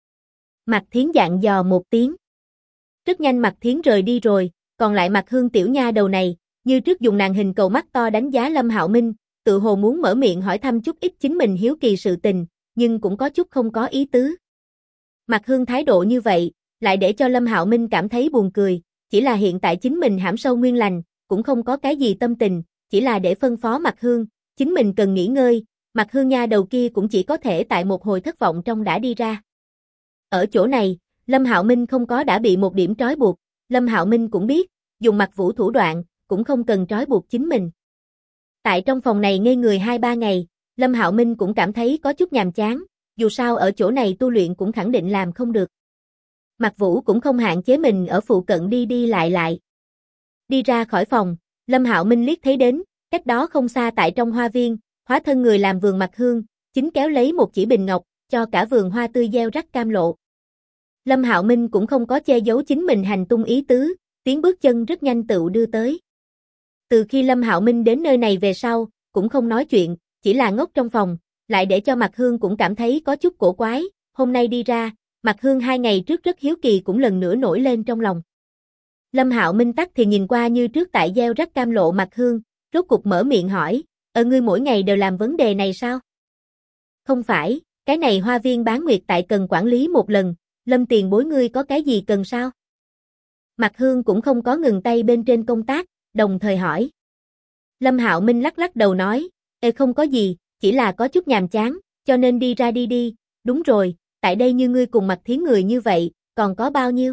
Speaker 1: Mạc Thiến dặn dò một tiếng. Rất nhanh Mạc Thiến rời đi rồi, còn lại Mạc Hương tiểu nha đầu này, như trước dùng nàng hình cầu mắt to đánh giá Lâm Hạo Minh, tự hồ muốn mở miệng hỏi thăm chút ít chính mình hiếu kỳ sự tình, nhưng cũng có chút không có ý tứ. Mạc Hương thái độ như vậy, lại để cho Lâm Hạo Minh cảm thấy buồn cười, chỉ là hiện tại chính mình hãm sâu nguyên lành, cũng không có cái gì tâm tình, chỉ là để phân phó Mạc Hương, chính mình cần nghỉ ngơi, Mạc Hương nha đầu kia cũng chỉ có thể tại một hồi thất vọng trong đã đi ra. Ở chỗ này, Lâm Hạo Minh không có đã bị một điểm trói buộc, Lâm Hạo Minh cũng biết, dùng Mạc Vũ thủ đoạn, cũng không cần trói buộc chính mình. Tại trong phòng này ngây người 2-3 ngày, Lâm Hạo Minh cũng cảm thấy có chút nhàm chán, dù sao ở chỗ này tu luyện cũng khẳng định làm không được. Mạc Vũ cũng không hạn chế mình ở phụ cận đi đi lại. Đi ra khỏi phòng, Lâm Hạo Minh liếc thấy đến, cách đó không xa tại trong hoa viên, hóa thân người làm vườn Mạc Hương, chính kéo lấy một chỉ bình ngọc, cho cả vườn hoa tươi gieo rắc cam lộ. Lâm Hạo Minh cũng không có che giấu chính mình hành tung ý tứ, tiếng bước chân rất nhanh tựu đưa tới. Từ khi Lâm Hạo Minh đến nơi này về sau, cũng không nói chuyện, chỉ là ngốc trong phòng, lại để cho Mạc Hương cũng cảm thấy có chút cổ quái, hôm nay đi ra, Mạc Hương 2 ngày trước rất hiếu kỳ cũng lần nữa nổi lên trong lòng. Lâm Hạo Minh tắc thì nhìn qua như trước tại gieo rắc cam lộ Mạc Hương, rốt cục mở miệng hỏi, ngươi mỗi ngày đều làm vấn đề này sao? Không phải, cái này hoa viên bán nguyệt tại cần quản lý một lần, Lâm tiền bối ngươi có cái gì cần sao? Mạc Hương cũng không có ngừng tay bên trên công tác, đồng thời hỏi. Lâm Hạo Minh lắc lắc đầu nói, không có gì, chỉ là có chút nhàm chán, cho nên đi ra đi, đúng rồi, tại đây như ngươi cùng Mạc Thiến người như vậy, còn có bao nhiêu?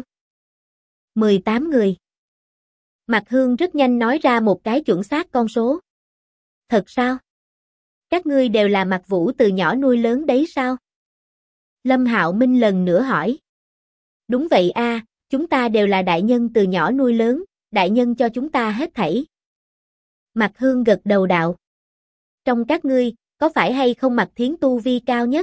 Speaker 1: 18 người. Mạc Hương rất nhanh nói ra một cái chuẩn xác con số. Thật sao? Các ngươi đều là Mạc Vũ từ nhỏ nuôi lớn đấy sao? Lâm Hạo Minh lần nữa hỏi. Đúng vậy a, chúng ta đều là đại nhân từ nhỏ nuôi lớn, đại nhân cho chúng ta hết thảy. Mạc Hương gật đầu đạo. Trong các ngươi, có phải hay không Mạc Thiến tu vi cao nhất?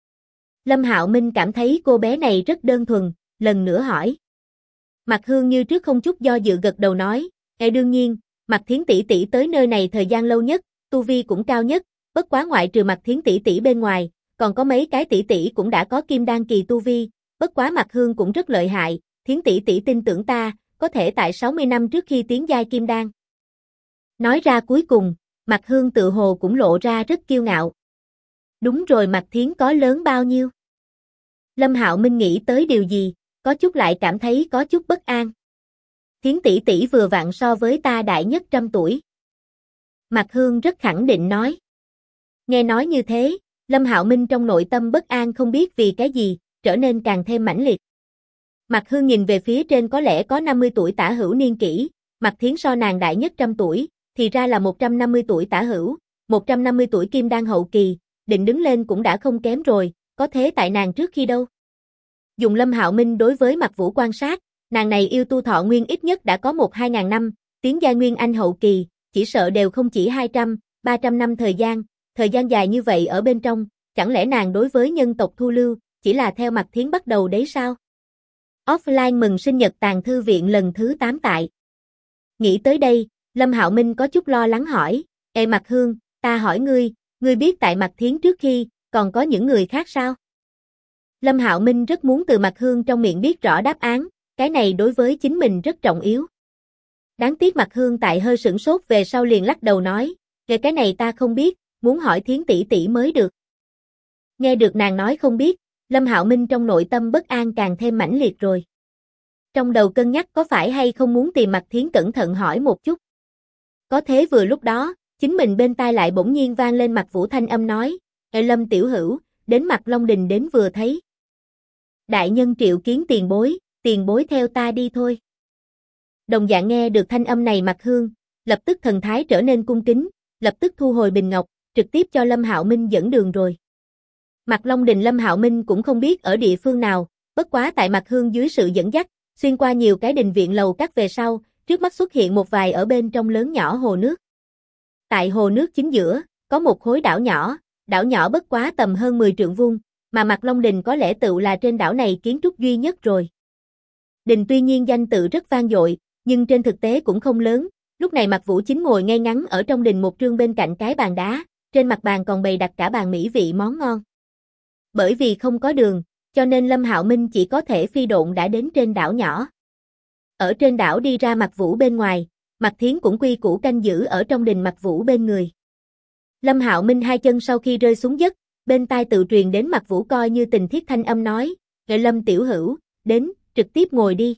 Speaker 1: Lâm Hạo Minh cảm thấy cô bé này rất đơn thuần, lần nữa hỏi. Mạc Hương như trước không chút do dự gật đầu nói, đương nhiên, Mạc Thiến tỷ tỷ tới nơi này thời gian lâu nhất, tu vi cũng cao nhất, bất quá ngoại trừ Mạc Thiến tỷ tỷ bên ngoài, còn có mấy cái tỷ tỷ cũng đã có kim đan kỳ tu vi, bất quá Mạc Hương cũng rất lợi hại, Thiến tỷ tỷ tin tưởng ta, có thể tại 60 năm trước khi tiến giai kim đan. Nói ra cuối cùng, Mạc Hương tự hồ cũng lộ ra rất kiêu ngạo. Đúng rồi, Mạc Thiến có lớn bao nhiêu? Lâm Hạo Minh nghĩ tới điều gì, có chút lại cảm thấy có chút bất an. Thiến tỷ tỷ vừa vặn so với ta đại nhất 100 tuổi. Mạc Hương rất khẳng định nói. Nghe nói như thế, Lâm Hạo Minh trong nội tâm bất an không biết vì cái gì, trở nên càng thêm mãnh liệt. Mạc Hương nhìn về phía trên có lẽ có 50 tuổi tả hữu niên kỷ, Mạc Thiến so nàng đại nhất 100 tuổi, thì ra là 150 tuổi tả hữu, 150 tuổi kim đan hậu kỳ, định đứng lên cũng đã không kém rồi, có thế tại nàng trước khi đâu. Dùng Lâm Hạo Minh đối với Mạc Vũ quan sát, nàng này yêu tu thọ nguyên ít nhất đã có 1-2 ngàn năm, tiến giai nguyên anh hậu kỳ, chỉ sợ đều không chỉ 200-300 năm thời gian dài như vậy ở bên trong, chẳng lẽ nàng đối với nhân tộc thu lưu, chỉ là theo Mạc Thiến bắt đầu đấy sao? Offline mừng sinh nhật Tàng Thư Viện lần thứ 8 tại. Nghĩ tới đây, Lâm Hạo Minh có chút lo lắng hỏi, Mạc Hương, ta hỏi ngươi biết tại Mạc Thiến trước khi, còn có những người khác sao? Lâm Hạo Minh rất muốn từ Mạc Hương trong miệng biết rõ đáp án, cái này đối với chính mình rất trọng yếu. Đáng tiếc Mạc Hương tại hơi sửng sốt về sau liền lắc đầu nói, về cái này ta không biết, muốn hỏi Thiến tỷ tỷ mới được. Nghe được nàng nói không biết, Lâm Hạo Minh trong nội tâm bất an càng thêm mãnh liệt rồi. Trong đầu cân nhắc có phải hay không muốn tìm Mạc Thiến cẩn thận hỏi một chút. Có thế vừa lúc đó, chính mình bên tai lại bỗng nhiên vang lên Mạc Vũ thanh âm nói, Lâm tiểu hữu, đến Mạc Long Đình đến vừa thấy. Đại nhân triệu kiến tiền bối theo ta đi thôi. Đồng dạng nghe được thanh âm này Mạc Hương, lập tức thần thái trở nên cung kính, lập tức thu hồi bình ngọc, trực tiếp cho Lâm Hạo Minh dẫn đường rồi. Mạc Long Đình Lâm Hạo Minh cũng không biết ở địa phương nào, bất quá tại Mạc Hương dưới sự dẫn dắt, xuyên qua nhiều cái đình viện lầu các về sau, trước mắt xuất hiện một vài ở bên trong lớn nhỏ hồ nước. Tại hồ nước chính giữa, có một khối đảo nhỏ bất quá tầm hơn 10 trượng vuông, mà Mạc Long Đình có lẽ tựu là trên đảo này kiến trúc duy nhất rồi. Đình tuy nhiên danh tự rất vang dội, nhưng trên thực tế cũng không lớn, lúc này Mạc Vũ chính ngồi ngay ngắn ở trong đình một trương bên cạnh cái bàn đá, trên mặt bàn còn bày đặt cả bàn mỹ vị món ngon. Bởi vì không có đường, cho nên Lâm Hạo Minh chỉ có thể phi độn đã đến trên đảo nhỏ. Ở trên đảo đi ra Mạc Vũ bên ngoài, Mạc Thiến cũng quy củ canh giữ ở trong đình Mạc Vũ bên người. Lâm Hạo Minh hai chân sau khi rơi xuống đất, bên tai tự truyền đến Mạc Vũ coi như tình thiết thanh âm nói, Lâm tiểu hữu, đến, trực tiếp ngồi đi.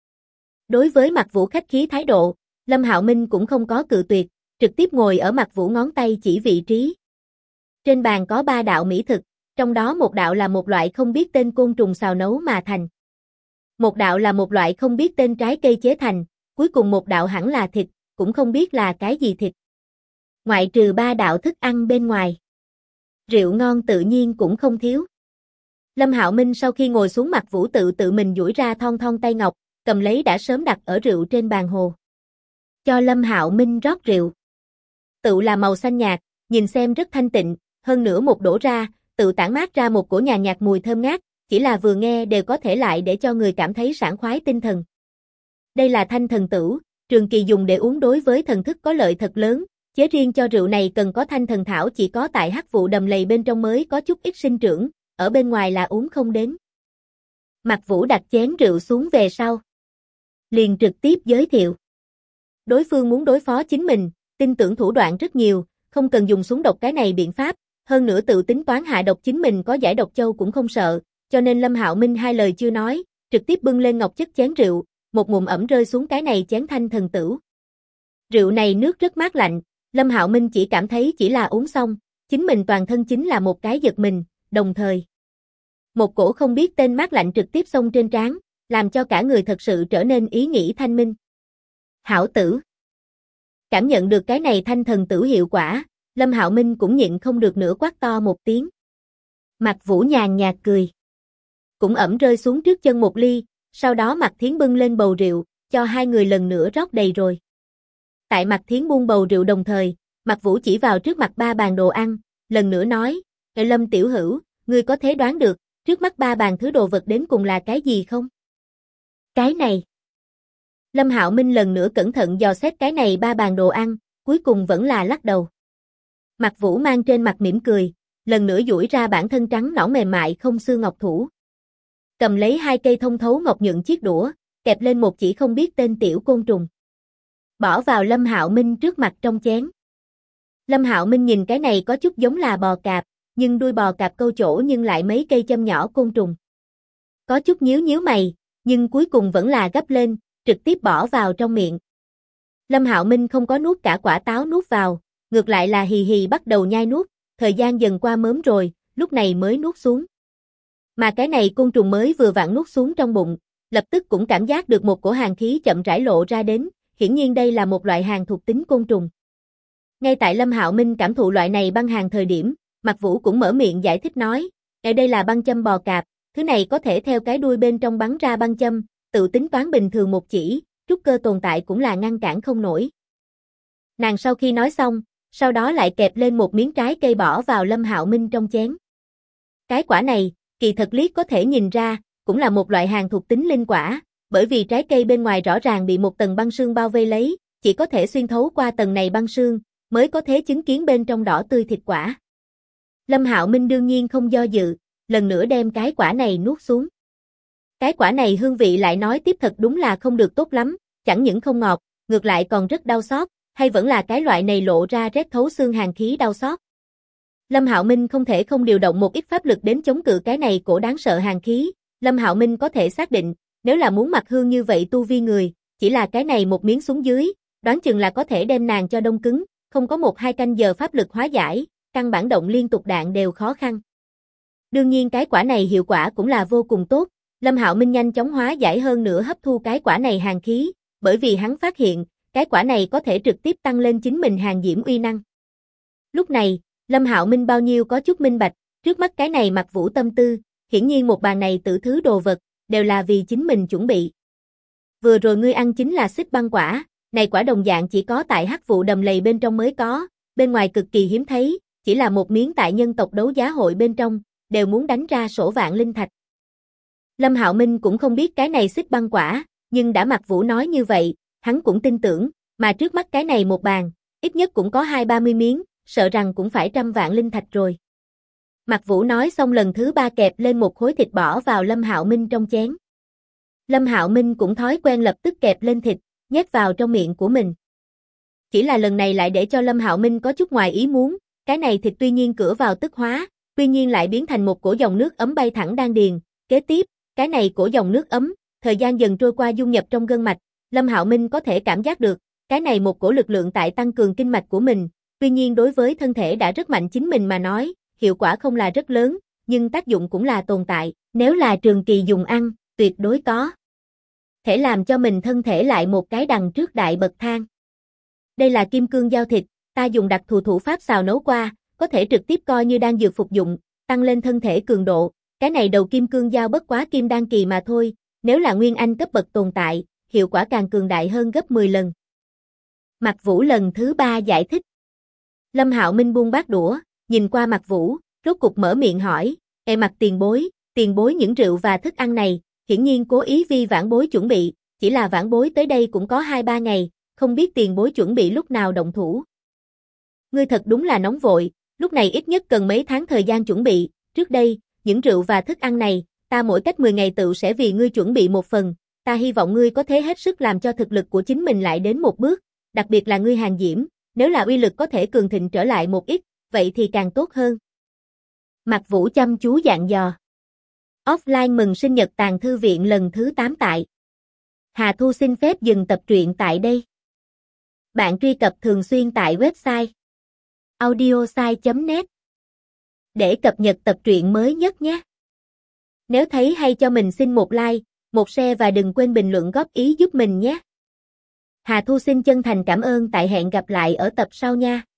Speaker 1: Đối với Mạc Vũ khách khí thái độ, Lâm Hạo Minh cũng không có cự tuyệt, trực tiếp ngồi ở Mạc Vũ ngón tay chỉ vị trí. Trên bàn có 3 đạo mỹ thực, trong đó một đạo là một loại không biết tên côn trùng xào nấu mà thành. Một đạo là một loại không biết tên trái cây chế thành, cuối cùng một đạo hẳn là thịt, cũng không biết là cái gì thịt. Ngoại trừ 3 đạo thức ăn bên ngoài, rượu ngon tự nhiên cũng không thiếu. Lâm Hạo Minh sau khi ngồi xuống, Mạc Vũ tự mình duỗi ra thon thon tay ngọc, cầm lấy đã sớm đặt ở rượu trên bàn hồ. Cho Lâm Hạo Minh rót rượu. Rượu là màu xanh nhạt, nhìn xem rất thanh tịnh, hơn nữa một đổ ra, rượu tản mát ra một cổ nhàn nhạt mùi thơm ngát, chỉ là vừa nghe đều có thể lại để cho người cảm thấy sảng khoái tinh thần. Đây là thanh thần tửu, trường kỳ dùng để uống đối với thần thức có lợi thật lớn, chế riêng cho rượu này cần có thanh thần thảo chỉ có tại hắc vụ đầm lầy bên trong mới có chút ít sinh trưởng, ở bên ngoài là uống không đến. Mạc Vũ đặt chén rượu xuống về sau, liền trực tiếp giới thiệu. Đối phương muốn đối phó chính mình, tin tưởng thủ đoạn rất nhiều, không cần dùng súng độc cái này biện pháp, hơn nữa tự tính toán hạ độc chính mình có giải độc châu cũng không sợ, cho nên Lâm Hạo Minh hai lời chưa nói, trực tiếp bưng lên ngọc chất chén rượu, một ngụm ẩm rơi xuống cái này chén thanh thần tửu. Rượu này nước rất mát lạnh, Lâm Hạo Minh chỉ cảm thấy chỉ là uống xong, chính mình toàn thân chính là một cái giật mình, đồng thời một cổ không biết tên mát lạnh trực tiếp xông trên trán, làm cho cả người thật sự trở nên ý nghĩ thanh minh. Hảo tử. Cảm nhận được cái này thanh thần tử hiệu quả, Lâm Hạo Minh cũng nhịn không được nữa quát to một tiếng. Mạc Vũ nhàn nhạt cười. Cũng ẩm rơi xuống trước chân một ly, sau đó Mạc Thiến bưng lên bầu rượu, cho hai người lần nữa rót đầy rồi. Tại Mạc Thiến buông bầu rượu đồng thời, Mạc Vũ chỉ vào trước mặt 3 bàn đồ ăn, lần nữa nói, Lâm tiểu hữu, ngươi có thể đoán được, trước mắt 3 bàn thứ đồ vật đến cùng là cái gì không? Cái này. Lâm Hạo Minh lần nữa cẩn thận dò xét cái này 3 bàn đồ ăn, cuối cùng vẫn là lắc đầu. Mạc Vũ mang trên mặt mỉm cười, lần nữa duỗi ra bản thân trắng nõn mềm mại không xương ngọc thủ. Cầm lấy 2 cây thông thấu ngọc nhuận chiếc đũa, kẹp lên một chỉ không biết tên tiểu côn trùng. Bỏ vào Lâm Hạo Minh trước mặt trong chén. Lâm Hạo Minh nhìn cái này có chút giống là bò cạp, nhưng đuôi bò cạp câu chỗ nhưng lại mấy cây châm nhỏ côn trùng. Có chút nhíu mày, nhưng cuối cùng vẫn là gấp lên, trực tiếp bỏ vào trong miệng. Lâm Hạo Minh không có nuốt cả quả táo nuốt vào, ngược lại là hì hì bắt đầu nhai nuốt, thời gian dần qua mớm rồi, lúc này mới nuốt xuống. Mà cái này côn trùng mới vừa vặn nuốt xuống trong bụng, lập tức cũng cảm giác được một cổ hàn khí chậm rãi lộ ra đến, hiển nhiên đây là một loại hàn thuộc tính côn trùng. Ngay tại Lâm Hạo Minh cảm thụ loại này băng hàn thời điểm, Mạc Vũ cũng mở miệng giải thích nói, đây là băng châm bò cạp, thứ này có thể theo cái đuôi bên trong bắn ra băng châm, tự tính toán bình thường một chỉ, trúc cơ tồn tại cũng là ngăn cản không nổi. Nàng sau khi nói xong, sau đó lại kẹp lên một miếng trái cây bỏ vào Lâm Hạo Minh trong chén. Cái quả này, kỳ thật liếc có thể nhìn ra, cũng là một loại hàn thuộc tính linh quả, bởi vì trái cây bên ngoài rõ ràng bị một tầng băng sương bao vây lấy, chỉ có thể xuyên thấu qua tầng này băng sương, mới có thể chứng kiến bên trong đỏ tươi thịt quả. Lâm Hạo Minh đương nhiên không do dự, lần nữa đem cái quả này nuốt xuống. Cái quả này hương vị lại nói tiếp thật đúng là không được tốt lắm, chẳng những không ngọt, ngược lại còn rất đau xót, hay vẫn là cái loại này lộ ra rét thấu xương hàn khí đau xót. Lâm Hạo Minh không thể không điều động một ít pháp lực đến chống cự cái này cổ đáng sợ hàn khí, Lâm Hạo Minh có thể xác định, nếu là muốn mặc hương như vậy tu vi người, chỉ là cái này một miếng xuống dưới, đoán chừng là có thể đem nàng cho đông cứng, không có 1-2 canh giờ pháp lực hóa giải, căn bản động liên tục đạn đều khó khăn. Đương nhiên cái quả này hiệu quả cũng là vô cùng tốt, Lâm Hạo Minh nhanh chóng hóa giải hơn nữa hấp thu cái quả này hàn khí, bởi vì hắn phát hiện, cái quả này có thể trực tiếp tăng lên chính mình hàn diễm uy năng. Lúc này, Lâm Hạo Minh bao nhiêu có chút minh bạch, trước mắt cái này Mạc Vũ tâm tư, hiển nhiên một bàn này tự thứ đồ vật, đều là vì chính mình chuẩn bị. Vừa rồi ngươi ăn chính là xích băng quả, này quả đồng dạng chỉ có tại hắc vụ đầm lầy bên trong mới có, bên ngoài cực kỳ hiếm thấy, chỉ là một miếng tại nhân tộc đấu giá hội bên trong, đều muốn đánh ra sổ vạn linh thạch. Lâm Hạo Minh cũng không biết cái này xích băng quả, nhưng đã Mạc Vũ nói như vậy, hắn cũng tin tưởng, mà trước mắt cái này một bàn, ít nhất cũng có 20-30 miếng, sợ rằng cũng phải 100 vạn linh thạch rồi. Mạc Vũ nói xong lần thứ 3 kẹp lên một khối thịt bỏ vào Lâm Hạo Minh trong chén. Lâm Hạo Minh cũng thói quen lập tức kẹp lên thịt, nhét vào trong miệng của mình. Chỉ là lần này lại để cho Lâm Hạo Minh có chút ngoài ý muốn, Cái này thịt tuy nhiên cửa vào tức hóa, tuy nhiên lại biến thành một cổ dòng nước ấm bay thẳng đan điền. Kế tiếp, cái này cổ dòng nước ấm, thời gian dần trôi qua dung nhập trong gân mạch, Lâm Hạo Minh có thể cảm giác được, cái này một cổ lực lượng tại tăng cường kinh mạch của mình, tuy nhiên đối với thân thể đã rất mạnh chính mình mà nói, hiệu quả không là rất lớn, nhưng tác dụng cũng là tồn tại, nếu là trường kỳ dùng ăn, tuyệt đối có thể làm cho mình thân thể lại một cái đằng trước đại bậc thang. Đây là kim cương dao thịt, ta dùng đặc thù thủ pháp xào nấu qua, có thể trực tiếp coi như đan dược phục dụng, tăng lên thân thể cường độ, cái này đầu kim cương dao bất quá kim đan kỳ mà thôi, nếu là nguyên anh cấp bậc tồn tại, hiệu quả càng cường đại hơn gấp 10 lần. Mạc Vũ lần thứ 3 giải thích. Lâm Hạo Minh buông bát đũa, nhìn qua Mạc Vũ, rốt cục mở miệng hỏi, Mạc tiền bối những rượu và thức ăn này, hiển nhiên cố ý vì vãn bối chuẩn bị, chỉ là vãn bối tới đây cũng có 2-3 ngày, không biết tiền bối chuẩn bị lúc nào động thủ. Ngươi thật đúng là nóng vội, lúc này ít nhất cần mấy tháng thời gian chuẩn bị, trước đây, những rượu và thức ăn này, ta mỗi cách 10 ngày tự sẽ vì ngươi chuẩn bị một phần, ta hy vọng ngươi có thể hết sức làm cho thực lực của chính mình lại đến một bước, đặc biệt là ngươi Hàn Diễm, nếu là uy lực có thể cường thịnh trở lại một ít, vậy thì càng tốt hơn. Mạc Vũ chăm chú dặn dò. Offline mừng sinh nhật Tàng Thư Viện lần thứ 8 tại. Hà Thu xin phép dừng tập truyện tại đây. Bạn truy cập thường xuyên tại website audiosai.net để cập nhật tập truyện mới nhất nhé. Nếu thấy hay cho mình xin một like, một share và đừng quên bình luận góp ý giúp mình nhé. Hà Thu xin chân thành cảm ơn, tại hẹn gặp lại ở tập sau nha.